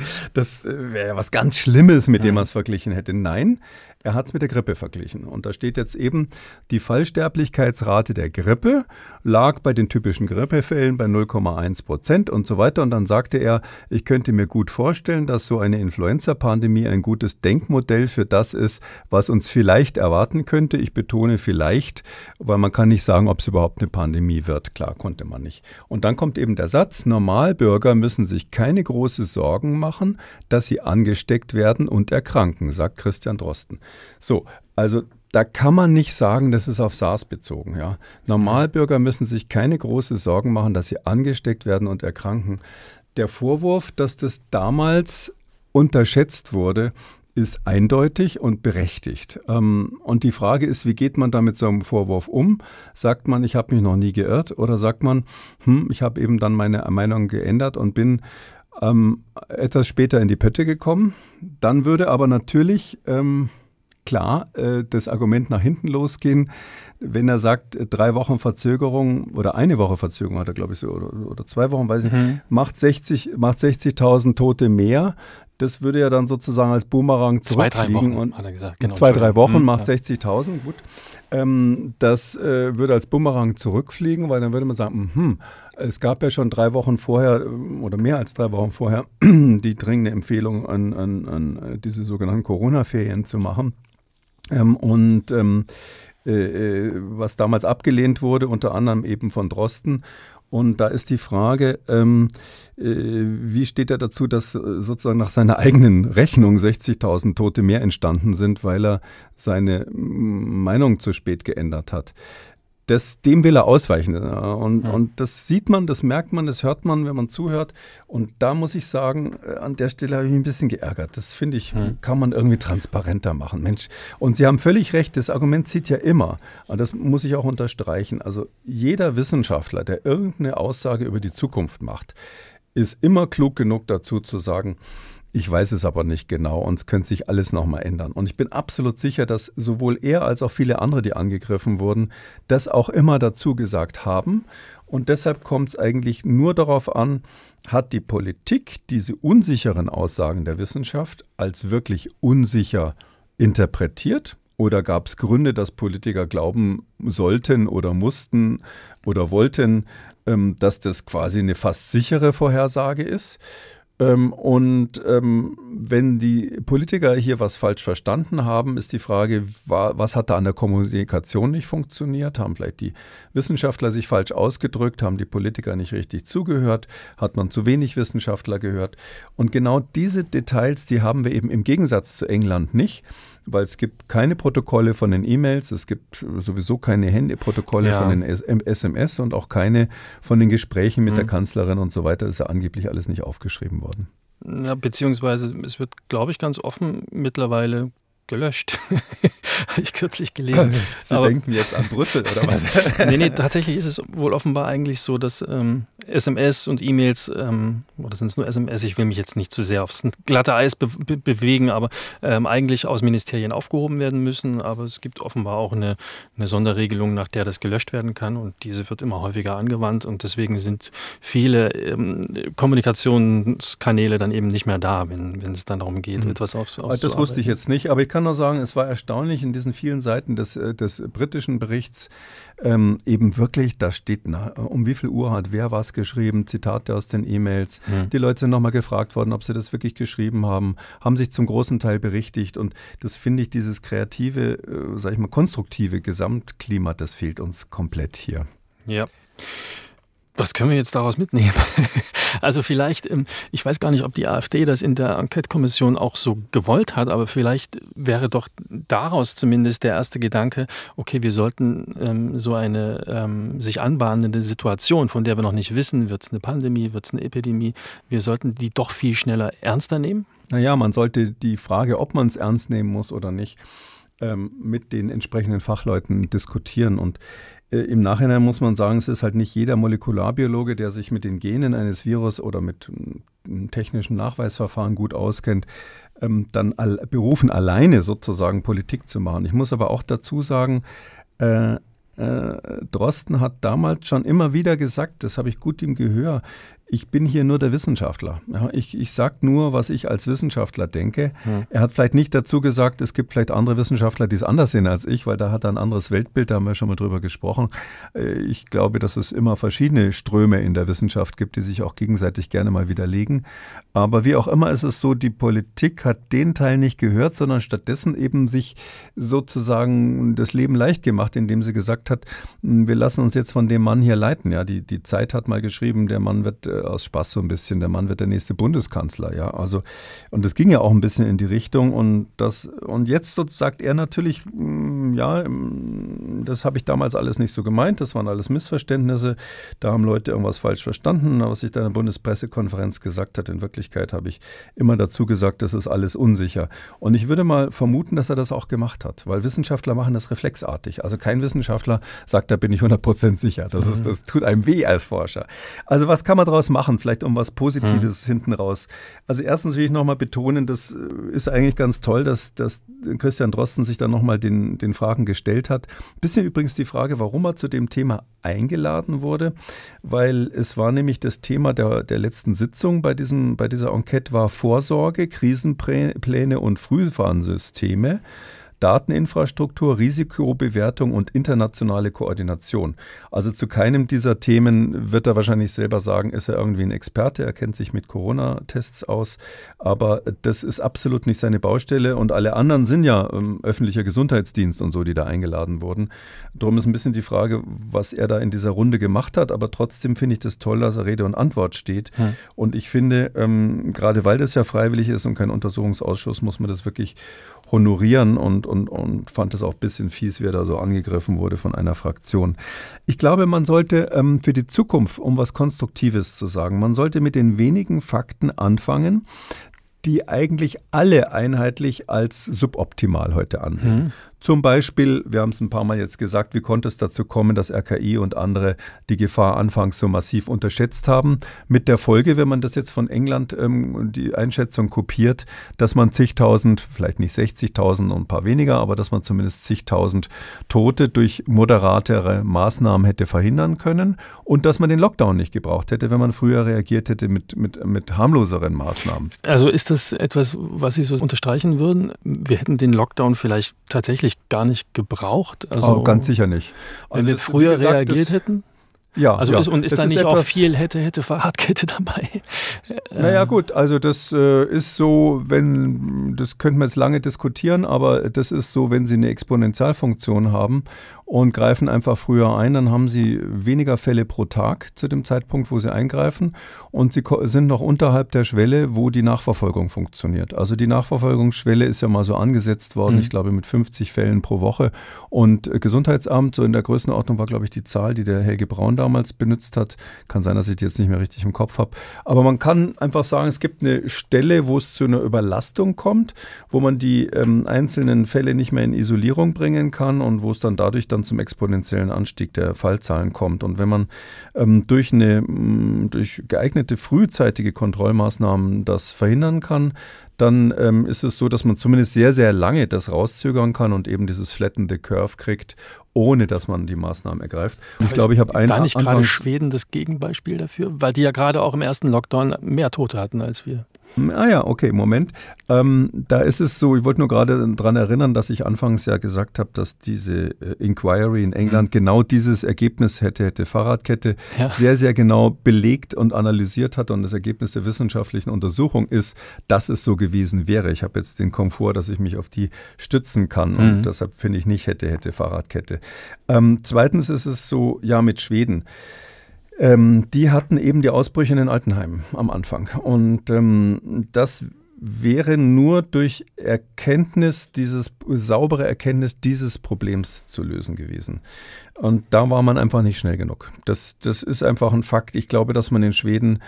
das wäre ja was ganz Schlimmes, mit dem man es verglichen hätte. Nein, er hat es mit der Grippe verglichen. Und da steht jetzt eben, die Fallsterblichkeitsrate der Grippe lag bei den typischen Grippefällen bei null Komma eins Prozent und so weiter. Und dann sagte er, ich könnte mir gut vorstellen, dass so eine Influenza-Pandemie ein gutes Denkmodell für das ist, was uns vielleicht erwarten könnte. Ich betone vielleicht, weil man kann nicht sagen, ob es überhaupt eine Pandemie wird. Klar, konnte man nicht. Und dann kommt eben der Satz, Normalbürger müssen sich keine großen Sorgen machen, dass sie angesteckt werden und erkranken, sagt Christian Drosten. So, also da kann man nicht sagen, das ist auf SARS bezogen. Ja. Normalbürger müssen sich keine großen Sorgen machen, dass sie angesteckt werden und erkranken. Der Vorwurf, dass das damals unterschätzt wurde, ist eindeutig und berechtigt. Und die Frage ist, wie geht man da mit so einem Vorwurf um? Sagt man, ich habe mich noch nie geirrt? Oder sagt man, hm, ich habe eben dann meine Meinung geändert und bin ähm, etwas später in die Pötte gekommen? Dann würde aber natürlich ähm, klar äh, das Argument nach hinten losgehen, wenn er sagt, drei Wochen Verzögerung oder eine Woche Verzögerung hat er, glaube ich, so, oder, oder zwei Wochen, weiß ich mhm. nicht, macht sechzig, macht sechzigtausend Tote mehr. Das würde ja dann sozusagen als Boomerang zurückfliegen. Zwei, drei Wochen, und hat er gesagt. Genau, zwei, drei Wochen mhm, macht ja. sechzigtausend, gut. Ähm, das äh, würde als Boomerang zurückfliegen, weil dann würde man sagen, hm, es gab ja schon drei Wochen vorher oder mehr als drei Wochen vorher die dringende Empfehlung, an, an, an diese sogenannten Corona-Ferien zu machen. Ähm, und ähm, äh, was damals abgelehnt wurde, unter anderem eben von Drosten. Und da ist die Frage, ähm, äh, wie steht er dazu, dass äh, sozusagen nach seiner eigenen Rechnung sechzigtausend Tote mehr entstanden sind, weil er seine m, Meinung zu spät geändert hat. Das, dem will er ausweichen. Und, ja. und das sieht man, das merkt man, das hört man, wenn man zuhört. Und da muss ich sagen, an der Stelle habe ich mich ein bisschen geärgert. Das finde ich, ja. kann man irgendwie transparenter machen. Mensch, und Sie haben völlig recht, das Argument zieht ja immer. Und das muss ich auch unterstreichen. Also jeder Wissenschaftler, der irgendeine Aussage über die Zukunft macht, ist immer klug genug dazu zu sagen, Ich weiß es aber nicht genau und es könnte sich alles nochmal ändern. Und ich bin absolut sicher, dass sowohl er als auch viele andere, die angegriffen wurden, das auch immer dazu gesagt haben. Und deshalb kommt es eigentlich nur darauf an, hat die Politik diese unsicheren Aussagen der Wissenschaft als wirklich unsicher interpretiert? Oder gab es Gründe, dass Politiker glauben sollten oder mussten oder wollten, ähm, dass das quasi eine fast sichere Vorhersage ist? Ähm, und ähm, wenn die Politiker hier was falsch verstanden haben, ist die Frage, war, was hat da an der Kommunikation nicht funktioniert? Haben vielleicht die Wissenschaftler sich falsch ausgedrückt? Haben die Politiker nicht richtig zugehört? Hat man zu wenig Wissenschaftler gehört? Und genau diese Details, die haben wir eben im Gegensatz zu England nicht, weil es gibt keine Protokolle von den E-Mails, es gibt sowieso keine Handyprotokolle ja. von den S M S und auch keine von den Gesprächen mit mhm. der Kanzlerin und so weiter. Das ist ja angeblich alles nicht aufgeschrieben worden. Ja, beziehungsweise es wird, glaube ich, ganz offen mittlerweile gelöscht. Habe ich kürzlich gelesen. Sie Aber, denken jetzt an Brüssel oder was? nee, nee, tatsächlich ist es wohl offenbar eigentlich so, dass ähm, S M S und E-Mails, ähm, oder sind es nur S M S, ich will mich jetzt nicht zu sehr aufs glatte Eis be- be- bewegen, aber ähm, eigentlich aus Ministerien aufgehoben werden müssen. Aber es gibt offenbar auch eine, eine Sonderregelung, nach der das gelöscht werden kann und diese wird immer häufiger angewandt und deswegen sind viele ähm, Kommunikationskanäle dann eben nicht mehr da, wenn, wenn es dann darum geht, mhm. etwas aufs auszuarbeiten. Das wusste ich jetzt nicht, aber ich kann nur sagen, es war erstaunlich in diesen vielen Seiten des, des britischen Berichts ähm, eben wirklich, da steht, na, um wie viel Uhr hat wer was geschrieben, Zitate aus den E-Mails. Mhm. Die Leute sind nochmal gefragt worden, ob sie das wirklich geschrieben haben, haben sich zum großen Teil berichtigt und das finde ich, dieses kreative, äh, sag ich mal, konstruktive Gesamtklima, das fehlt uns komplett hier. Ja. Was können wir jetzt daraus mitnehmen? Also vielleicht, ich weiß gar nicht, ob die AfD das in der Enquete-Kommission auch so gewollt hat, aber vielleicht wäre doch daraus zumindest der erste Gedanke, okay, wir sollten ähm, so eine ähm, sich anbahnende Situation, von der wir noch nicht wissen, wird es eine Pandemie, wird es eine Epidemie, wir sollten die doch viel schneller ernster nehmen? Naja, man sollte die Frage, ob man es ernst nehmen muss oder nicht, ähm, mit den entsprechenden Fachleuten diskutieren und im Nachhinein muss man sagen, es ist halt nicht jeder Molekularbiologe, der sich mit den Genen eines Virus oder mit einem technischen Nachweisverfahren gut auskennt, dann berufen, alleine sozusagen Politik zu machen. Ich muss aber auch dazu sagen, äh, äh, Drosten hat damals schon immer wieder gesagt, das habe ich gut im Gehör, ich bin hier nur der Wissenschaftler. Ja, ich ich sage nur, was ich als Wissenschaftler denke. Hm. Er hat vielleicht nicht dazu gesagt, es gibt vielleicht andere Wissenschaftler, die es anders sehen als ich, weil da hat er ein anderes Weltbild, da haben wir schon mal drüber gesprochen. Ich glaube, dass es immer verschiedene Ströme in der Wissenschaft gibt, die sich auch gegenseitig gerne mal widerlegen. Aber wie auch immer ist es so, die Politik hat den Teil nicht gehört, sondern stattdessen eben sich sozusagen das Leben leicht gemacht, indem sie gesagt hat, wir lassen uns jetzt von dem Mann hier leiten. Ja, die, die Zeit hat mal geschrieben, der Mann wird aus Spaß so ein bisschen, der Mann wird der nächste Bundeskanzler, ja, also und das ging ja auch ein bisschen in die Richtung und das und jetzt so sagt er natürlich, ja, das habe ich damals alles nicht so gemeint, das waren alles Missverständnisse, da haben Leute irgendwas falsch verstanden, was ich da in der Bundespressekonferenz gesagt hat, in Wirklichkeit habe ich immer dazu gesagt, das ist alles unsicher und ich würde mal vermuten, dass er das auch gemacht hat, weil Wissenschaftler machen das reflexartig, also kein Wissenschaftler sagt, da bin ich hundert Prozent sicher, das, ist, das tut einem weh als Forscher. Also was kann man daraus machen, vielleicht um was Positives hm. hinten raus. Also erstens will ich nochmal betonen, das ist eigentlich ganz toll, dass, dass Christian Drosten sich dann nochmal den, den Fragen gestellt hat. Ein bisschen übrigens die Frage, warum er zu dem Thema eingeladen wurde, weil es war nämlich das Thema der, der letzten Sitzung bei, diesem, bei dieser Enquete war Vorsorge, Krisenpläne und Frühwarnsysteme. Dateninfrastruktur, Risikobewertung und internationale Koordination. Also zu keinem dieser Themen wird er wahrscheinlich selber sagen, ist er irgendwie ein Experte, er kennt sich mit Corona-Tests aus, aber das ist absolut nicht seine Baustelle und alle anderen sind ja ähm, öffentlicher Gesundheitsdienst und so, die da eingeladen wurden. Darum ist ein bisschen die Frage, was er da in dieser Runde gemacht hat, aber trotzdem finde ich das toll, dass er Rede und Antwort steht hm. und ich finde, ähm, gerade weil das ja freiwillig ist und kein Untersuchungsausschuss, muss man das wirklich honorieren und, und, und fand es auch ein bisschen fies, wie er da so angegriffen wurde von einer Fraktion. Ich glaube, man sollte ähm, für die Zukunft, um was Konstruktives zu sagen, man sollte mit den wenigen Fakten anfangen, die eigentlich alle einheitlich als suboptimal heute ansehen. Mhm. Zum Beispiel, wir haben es ein paar Mal jetzt gesagt, wie konnte es dazu kommen, dass R K I und andere die Gefahr anfangs so massiv unterschätzt haben. Mit der Folge, wenn man das jetzt von England ähm, die Einschätzung kopiert, dass man zigtausend, vielleicht nicht sechzigtausend und ein paar weniger, aber dass man zumindest zigtausend Tote durch moderatere Maßnahmen hätte verhindern können und dass man den Lockdown nicht gebraucht hätte, wenn man früher reagiert hätte mit, mit, mit harmloseren Maßnahmen. Also ist das etwas, was Sie so unterstreichen würden? Wir hätten den Lockdown vielleicht tatsächlich gar nicht gebraucht? Also, oh, ganz sicher nicht. Wenn also wir das, früher gesagt, reagiert hätten? Ja, also ja. Ist, und ist das da nicht ist auch viel hätte, hätte Fahrradkette dabei? Naja gut, also das äh, ist so, wenn, das könnten wir jetzt lange diskutieren, aber das ist so, wenn Sie eine Exponentialfunktion haben und greifen einfach früher ein, dann haben Sie weniger Fälle pro Tag zu dem Zeitpunkt, wo Sie eingreifen und Sie ko- sind noch unterhalb der Schwelle, wo die Nachverfolgung funktioniert. Also die Nachverfolgungsschwelle ist ja mal so angesetzt worden, mhm. ich glaube mit fünfzig Fällen pro Woche und äh, Gesundheitsamt, so in der Größenordnung war glaube ich die Zahl, die der Helge Braun da damals benutzt hat. Kann sein, dass ich die jetzt nicht mehr richtig im Kopf habe. Aber man kann einfach sagen, es gibt eine Stelle, wo es zu einer Überlastung kommt, wo man die ähm, einzelnen Fälle nicht mehr in Isolierung bringen kann und wo es dann dadurch dann zum exponentiellen Anstieg der Fallzahlen kommt. Und wenn man ähm, durch, eine, durch geeignete frühzeitige Kontrollmaßnahmen das verhindern kann, dann ähm, ist es so, dass man zumindest sehr, sehr lange das rauszögern kann und eben dieses flattende Curve kriegt, ohne dass man die Maßnahmen ergreift. Und ich glaube, ich habe einen da nicht gerade Schweden das Gegenbeispiel dafür? Weil die ja gerade auch im ersten Lockdown mehr Tote hatten als wir. Ah ja, okay, Moment. Ähm, da ist es so, ich wollte nur gerade daran erinnern, dass ich anfangs ja gesagt habe, dass diese äh, Inquiry in England mhm. genau dieses Ergebnis hätte, hätte Fahrradkette ja. sehr, sehr genau belegt und analysiert hat und das Ergebnis der wissenschaftlichen Untersuchung ist, dass es so gewesen wäre. Ich habe jetzt den Komfort, dass ich mich auf die stützen kann mhm. und deshalb finde ich nicht hätte, hätte Fahrradkette. Ähm, zweitens ist es so, ja, mit Schweden. Ähm, die hatten eben die Ausbrüche in den Altenheimen am Anfang. Und ähm, das wäre nur durch Erkenntnis, dieses saubere Erkenntnis dieses Problems zu lösen gewesen. Und da war man einfach nicht schnell genug. Das, das ist einfach ein Fakt. Ich glaube, dass man in Schweden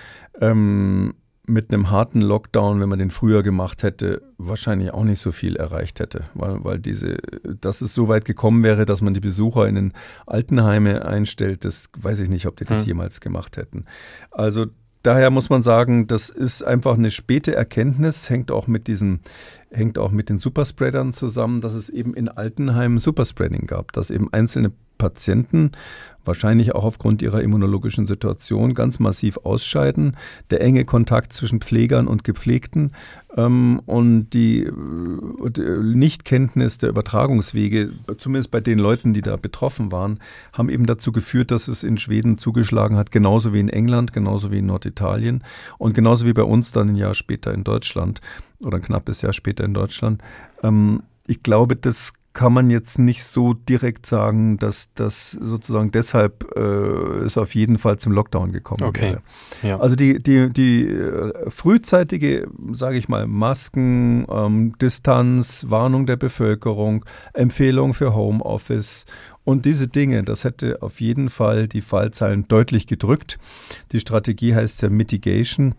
ähm, mit einem harten Lockdown, wenn man den früher gemacht hätte, wahrscheinlich auch nicht so viel erreicht hätte, weil, weil diese, dass es so weit gekommen wäre, dass man die Besucher in den Altenheime einstellt, das weiß ich nicht, ob die das hm. jemals gemacht hätten. Also daher muss man sagen, das ist einfach eine späte Erkenntnis, hängt auch mit diesen, hängt auch mit den Superspreadern zusammen, dass es eben in Altenheimen Superspreading gab, dass eben einzelne Patienten wahrscheinlich auch aufgrund ihrer immunologischen Situation ganz massiv ausscheiden. Der enge Kontakt zwischen Pflegern und Gepflegten ähm, und die, die Nichtkenntnis der Übertragungswege, zumindest bei den Leuten, die da betroffen waren, haben eben dazu geführt, dass es in Schweden zugeschlagen hat, genauso wie in England, genauso wie in Norditalien und genauso wie bei uns dann ein Jahr später in Deutschland oder ein knappes Jahr später in Deutschland. Ähm, ich glaube, das kann man jetzt nicht so direkt sagen, dass das sozusagen deshalb äh, es auf jeden Fall zum Lockdown gekommen okay. wäre. Ja. Also die, die, die äh, frühzeitige, sage ich mal, Masken, ähm, Distanz, Warnung der Bevölkerung, Empfehlung für Homeoffice und diese Dinge, das hätte auf jeden Fall die Fallzahlen deutlich gedrückt. Die Strategie heißt ja Mitigation.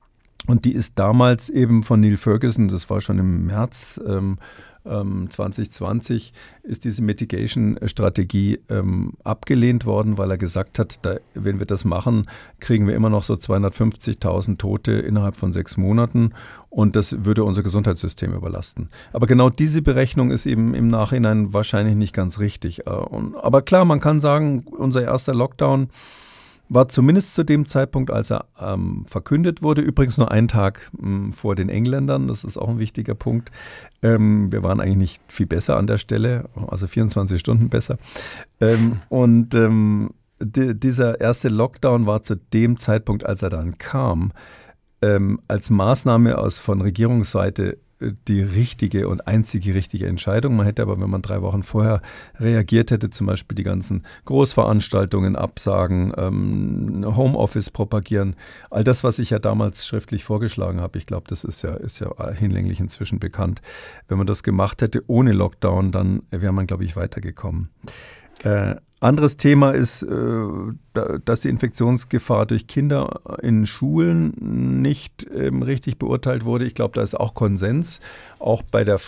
Und die ist damals eben von Neil Ferguson, das war schon im März ähm, ähm, zwanzig zwanzig, ist diese Mitigation-Strategie ähm, abgelehnt worden, weil er gesagt hat, da, wenn wir das machen, kriegen wir immer noch so zweihundertfünfzigtausend Tote innerhalb von sechs Monaten und das würde unser Gesundheitssystem überlasten. Aber genau diese Berechnung ist eben im Nachhinein wahrscheinlich nicht ganz richtig. Aber klar, man kann sagen, unser erster Lockdown war zumindest zu dem Zeitpunkt, als er ähm, verkündet wurde, übrigens nur einen Tag ähm, vor den Engländern, das ist auch ein wichtiger Punkt. Ähm, wir waren eigentlich nicht viel besser an der Stelle, also vierundzwanzig Stunden besser. Ähm, und ähm, die, dieser erste Lockdown war zu dem Zeitpunkt, als er dann kam, ähm, als Maßnahme aus von Regierungsseite die richtige und einzige richtige Entscheidung. Man hätte aber, wenn man drei Wochen vorher reagiert hätte, zum Beispiel die ganzen Großveranstaltungen absagen, ähm, Homeoffice propagieren, all das, was ich ja damals schriftlich vorgeschlagen habe, ich glaube, das ist ja, ist ja hinlänglich inzwischen bekannt. Wenn man das gemacht hätte ohne Lockdown, dann wäre man, glaube ich, weitergekommen. Äh, Anderes Thema ist, dass die Infektionsgefahr durch Kinder in Schulen nicht richtig beurteilt wurde. Ich glaube, da ist auch Konsens. Auch bei der,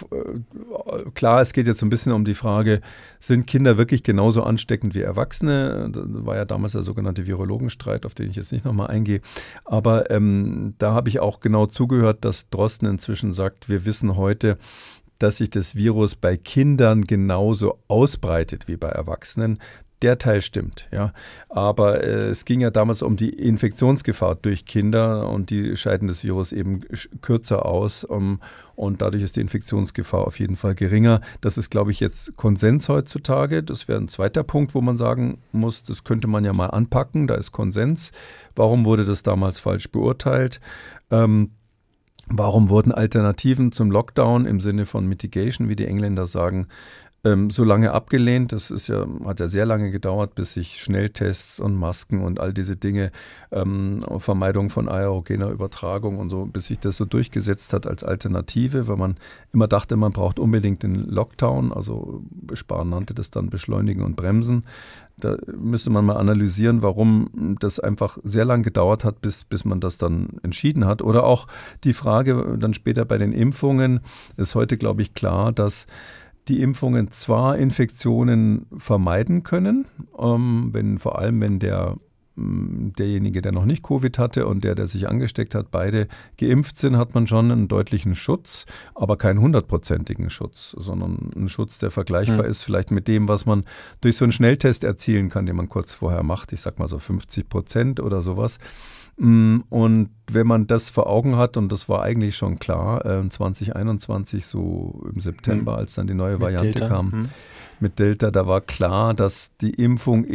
klar, es geht jetzt so ein bisschen um die Frage, sind Kinder wirklich genauso ansteckend wie Erwachsene? Das war ja damals der sogenannte Virologenstreit, auf den ich jetzt nicht nochmal eingehe. Aber ähm, da habe ich auch genau zugehört, dass Drosten inzwischen sagt, wir wissen heute, dass sich das Virus bei Kindern genauso ausbreitet wie bei Erwachsenen. Der Teil stimmt, ja. Aber äh, es ging ja damals um die Infektionsgefahr durch Kinder und die scheiden das Virus eben kürzer aus um, und dadurch ist die Infektionsgefahr auf jeden Fall geringer. Das ist, glaube ich, jetzt Konsens heutzutage. Das wäre ein zweiter Punkt, wo man sagen muss, das könnte man ja mal anpacken. Da ist Konsens. Warum wurde das damals falsch beurteilt? Ähm, Warum wurden Alternativen zum Lockdown im Sinne von Mitigation, wie die Engländer sagen, ähm, so lange abgelehnt? Das ist ja, hat ja sehr lange gedauert, bis sich Schnelltests und Masken und all diese Dinge, ähm, Vermeidung von aerogener Übertragung und so, bis sich das so durchgesetzt hat als Alternative, weil man immer dachte, man braucht unbedingt den Lockdown, also Spahn nannte das dann Beschleunigen und Bremsen. Da müsste man mal analysieren, warum das einfach sehr lang gedauert hat, bis, bis man das dann entschieden hat. Oder auch die Frage dann später bei den Impfungen ist heute, glaube ich, klar, dass die Impfungen zwar Infektionen vermeiden können, ähm, wenn, vor allem wenn der derjenige, der noch nicht Covid hatte und der, der sich angesteckt hat, beide geimpft sind, hat man schon einen deutlichen Schutz, aber keinen hundertprozentigen Schutz, sondern einen Schutz, der vergleichbar mhm. ist vielleicht mit dem, was man durch so einen Schnelltest erzielen kann, den man kurz vorher macht. Ich sag mal so fünfzig Prozent oder sowas. Und wenn man das vor Augen hat, und das war eigentlich schon klar, zwanzig einundzwanzig, so im September, mhm. als dann die neue mit Variante Delta. kam, mhm. mit Delta, da war klar, dass die Impfung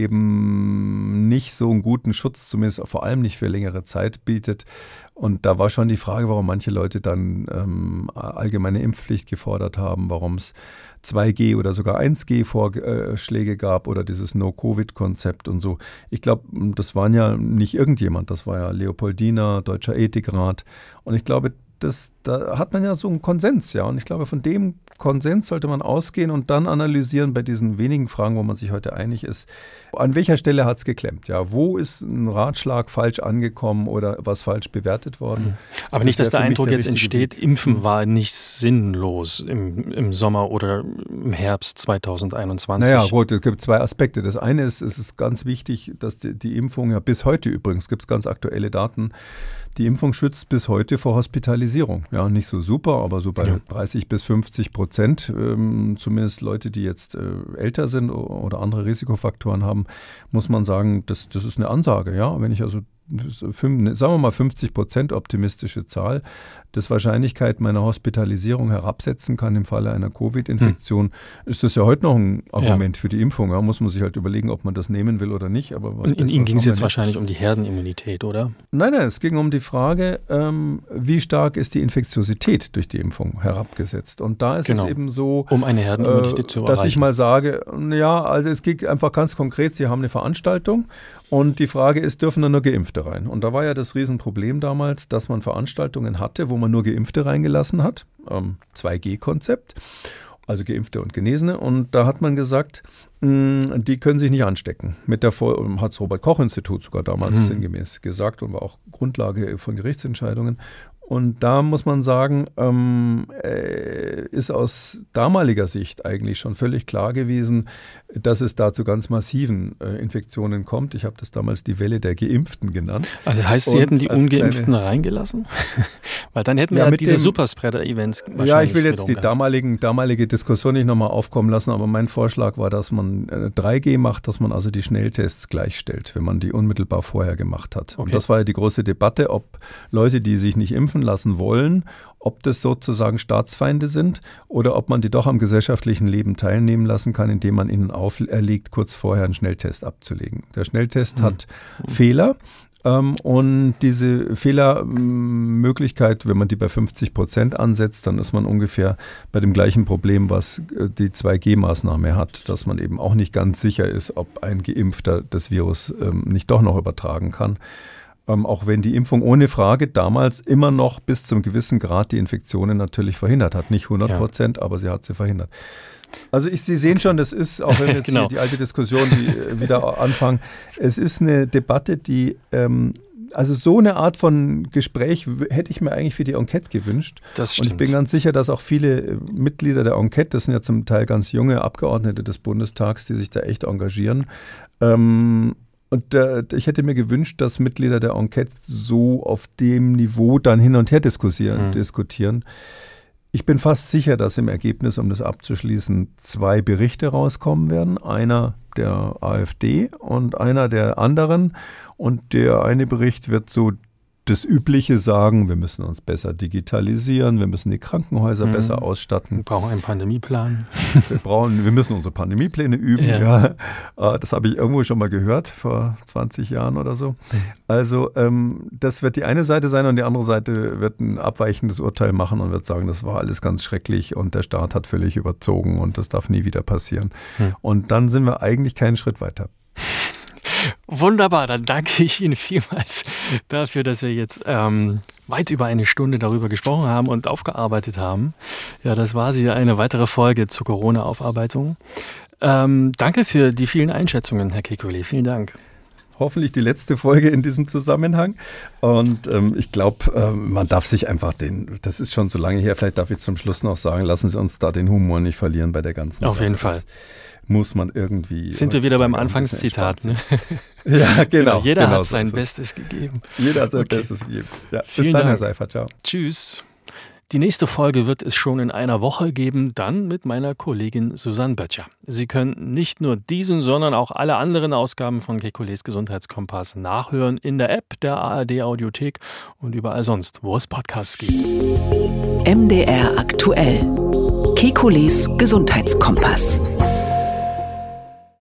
eben nicht so einen guten Schutz, zumindest vor allem nicht für längere Zeit bietet. Und da war schon die Frage, warum manche Leute dann ähm, allgemeine Impfpflicht gefordert haben, warum es zwei G oder sogar eins G Vorschläge gab oder dieses No-Covid-Konzept und so. Ich glaube, das waren ja nicht irgendjemand, das war ja Leopoldina, Deutscher Ethikrat. Und ich glaube, das, da hat man ja so einen Konsens, ja. Und ich glaube, von dem Konsens sollte man ausgehen und dann analysieren bei diesen wenigen Fragen, wo man sich heute einig ist, an welcher Stelle hat es geklemmt? Ja, wo ist ein Ratschlag falsch angekommen oder was falsch bewertet worden? Aber nicht, dass der Eindruck der jetzt entsteht, Weg. Impfen war nicht sinnlos im, im Sommer oder im Herbst zwanzig einundzwanzig. Naja, gut, es gibt zwei Aspekte. Das eine ist, es ist ganz wichtig, dass die, die Impfung, ja bis heute übrigens, gibt es ganz aktuelle Daten, die Impfung schützt bis heute vor Hospitalisierung. Ja, nicht so super, aber so bei ja. dreißig bis fünfzig Prozent, ähm, zumindest Leute, die jetzt äh, älter sind oder andere Risikofaktoren haben, muss man sagen, das, das ist eine Ansage. Ja, wenn ich also sagen wir mal fünfzig Prozent optimistische Zahl, das Wahrscheinlichkeit meiner Hospitalisierung herabsetzen kann im Falle einer Covid-Infektion, hm. ist das ja heute noch ein Argument ja. für die Impfung. Ja, muss man sich halt überlegen, ob man das nehmen will oder nicht. Aber was in Ihnen ging es jetzt wahrscheinlich um die Herdenimmunität, oder? Nein, nein, es ging um die Frage, ähm, wie stark ist die Infektiosität durch die Impfung herabgesetzt. Und da ist genau. es eben so, um eine Herdenimmunität äh, zu erreichen. Dass ich mal sage, ja, also es geht einfach ganz konkret, Sie haben eine Veranstaltung und die Frage ist, dürfen da nur Geimpfte rein? Und da war ja das Riesenproblem damals, dass man Veranstaltungen hatte, wo man nur Geimpfte reingelassen hat, ähm, zwei G Konzept, also Geimpfte und Genesene. Und da hat man gesagt, mh, die können sich nicht anstecken. Mit der Vor- hat das Robert-Koch-Institut sogar damals mhm. sinngemäß gesagt und war auch Grundlage von Gerichtsentscheidungen. Und da muss man sagen, ähm, äh, ist aus damaliger Sicht eigentlich schon völlig klar gewesen, dass es da zu ganz massiven äh, Infektionen kommt. Ich habe das damals die Welle der Geimpften genannt. Also das heißt, Sie Und hätten die Ungeimpften kleine, reingelassen? Weil dann hätten wir ja, ja diese Superspreader-Events wahrscheinlich. Ja, ich will jetzt die damaligen, damalige Diskussion nicht nochmal aufkommen lassen, aber mein Vorschlag war, dass man äh, drei G macht, dass man also die Schnelltests gleichstellt, wenn man die unmittelbar vorher gemacht hat. Okay. Und das war ja die große Debatte, ob Leute, die sich nicht impfen lassen wollen, ob das sozusagen Staatsfeinde sind oder ob man die doch am gesellschaftlichen Leben teilnehmen lassen kann, indem man ihnen auferlegt, kurz vorher einen Schnelltest abzulegen. Der Schnelltest mhm. hat mhm. Fehler. Ähm, und diese Fehlermöglichkeit, wenn man die bei fünfzig Prozent ansetzt, dann ist man ungefähr bei dem gleichen Problem, was die zwei G Maßnahme hat, dass man eben auch nicht ganz sicher ist, ob ein Geimpfter das Virus ähm, nicht doch noch übertragen kann. ähm, auch wenn die Impfung ohne Frage damals immer noch bis zum gewissen Grad die Infektionen natürlich verhindert hat. Nicht hundert Prozent, ja. aber sie hat sie verhindert. Also ich, Sie sehen schon, das ist, auch wenn wir jetzt genau. hier die alte Diskussion die, wieder anfangen, es ist eine Debatte, die, ähm, also so eine Art von Gespräch hätte ich mir eigentlich für die Enquete gewünscht. Das stimmt. Und ich bin ganz sicher, dass auch viele Mitglieder der Enquete, das sind ja zum Teil ganz junge Abgeordnete des Bundestags, die sich da echt engagieren. Ähm, und äh, ich hätte mir gewünscht, dass Mitglieder der Enquete so auf dem Niveau dann hin und her diskutieren. Mhm. diskutieren. Ich bin fast sicher, dass im Ergebnis, um das abzuschließen, zwei Berichte rauskommen werden. Einer der AfD und einer der anderen. Und der eine Bericht wird so das Übliche sagen, wir müssen uns besser digitalisieren, wir müssen die Krankenhäuser mhm. besser ausstatten. Wir brauchen einen Pandemieplan. Wir, brauchen, wir müssen unsere Pandemiepläne üben. Ja. Ja. Das habe ich irgendwo schon mal gehört, vor zwanzig Jahren oder so. Also ähm, das wird die eine Seite sein und die andere Seite wird ein abweichendes Urteil machen und wird sagen, das war alles ganz schrecklich und der Staat hat völlig überzogen und das darf nie wieder passieren. Mhm. Und dann sind wir eigentlich keinen Schritt weiter. Wunderbar, dann danke ich Ihnen vielmals dafür, dass wir jetzt ähm, weit über eine Stunde darüber gesprochen haben und aufgearbeitet haben. Ja, das war sie, eine weitere Folge zur Corona-Aufarbeitung. Ähm, danke für die vielen Einschätzungen, Herr Kekulé. Vielen Dank. Hoffentlich die letzte Folge in diesem Zusammenhang. Und ähm, ich glaube, ähm, man darf sich einfach den, das ist schon so lange her, vielleicht darf ich zum Schluss noch sagen, lassen Sie uns da den Humor nicht verlieren bei der ganzen Auf Sache. jeden Fall. Das muss man irgendwie... Sind wir wieder beim Anfangszitat, ne? Ja, genau. Jeder genau hat so sein Bestes gegeben. Jeder hat sein okay. Bestes gegeben. Ja, bis Vielen dann, Dank. Herr Seifert. Ciao. Tschüss. Die nächste Folge wird es schon in einer Woche geben, dann mit meiner Kollegin Susanne Böttcher. Sie können nicht nur diesen, sondern auch alle anderen Ausgaben von Kekulés Gesundheitskompass nachhören in der App der A R D Audiothek und überall sonst, wo es Podcasts gibt. M D R aktuell. Kekulés Gesundheitskompass.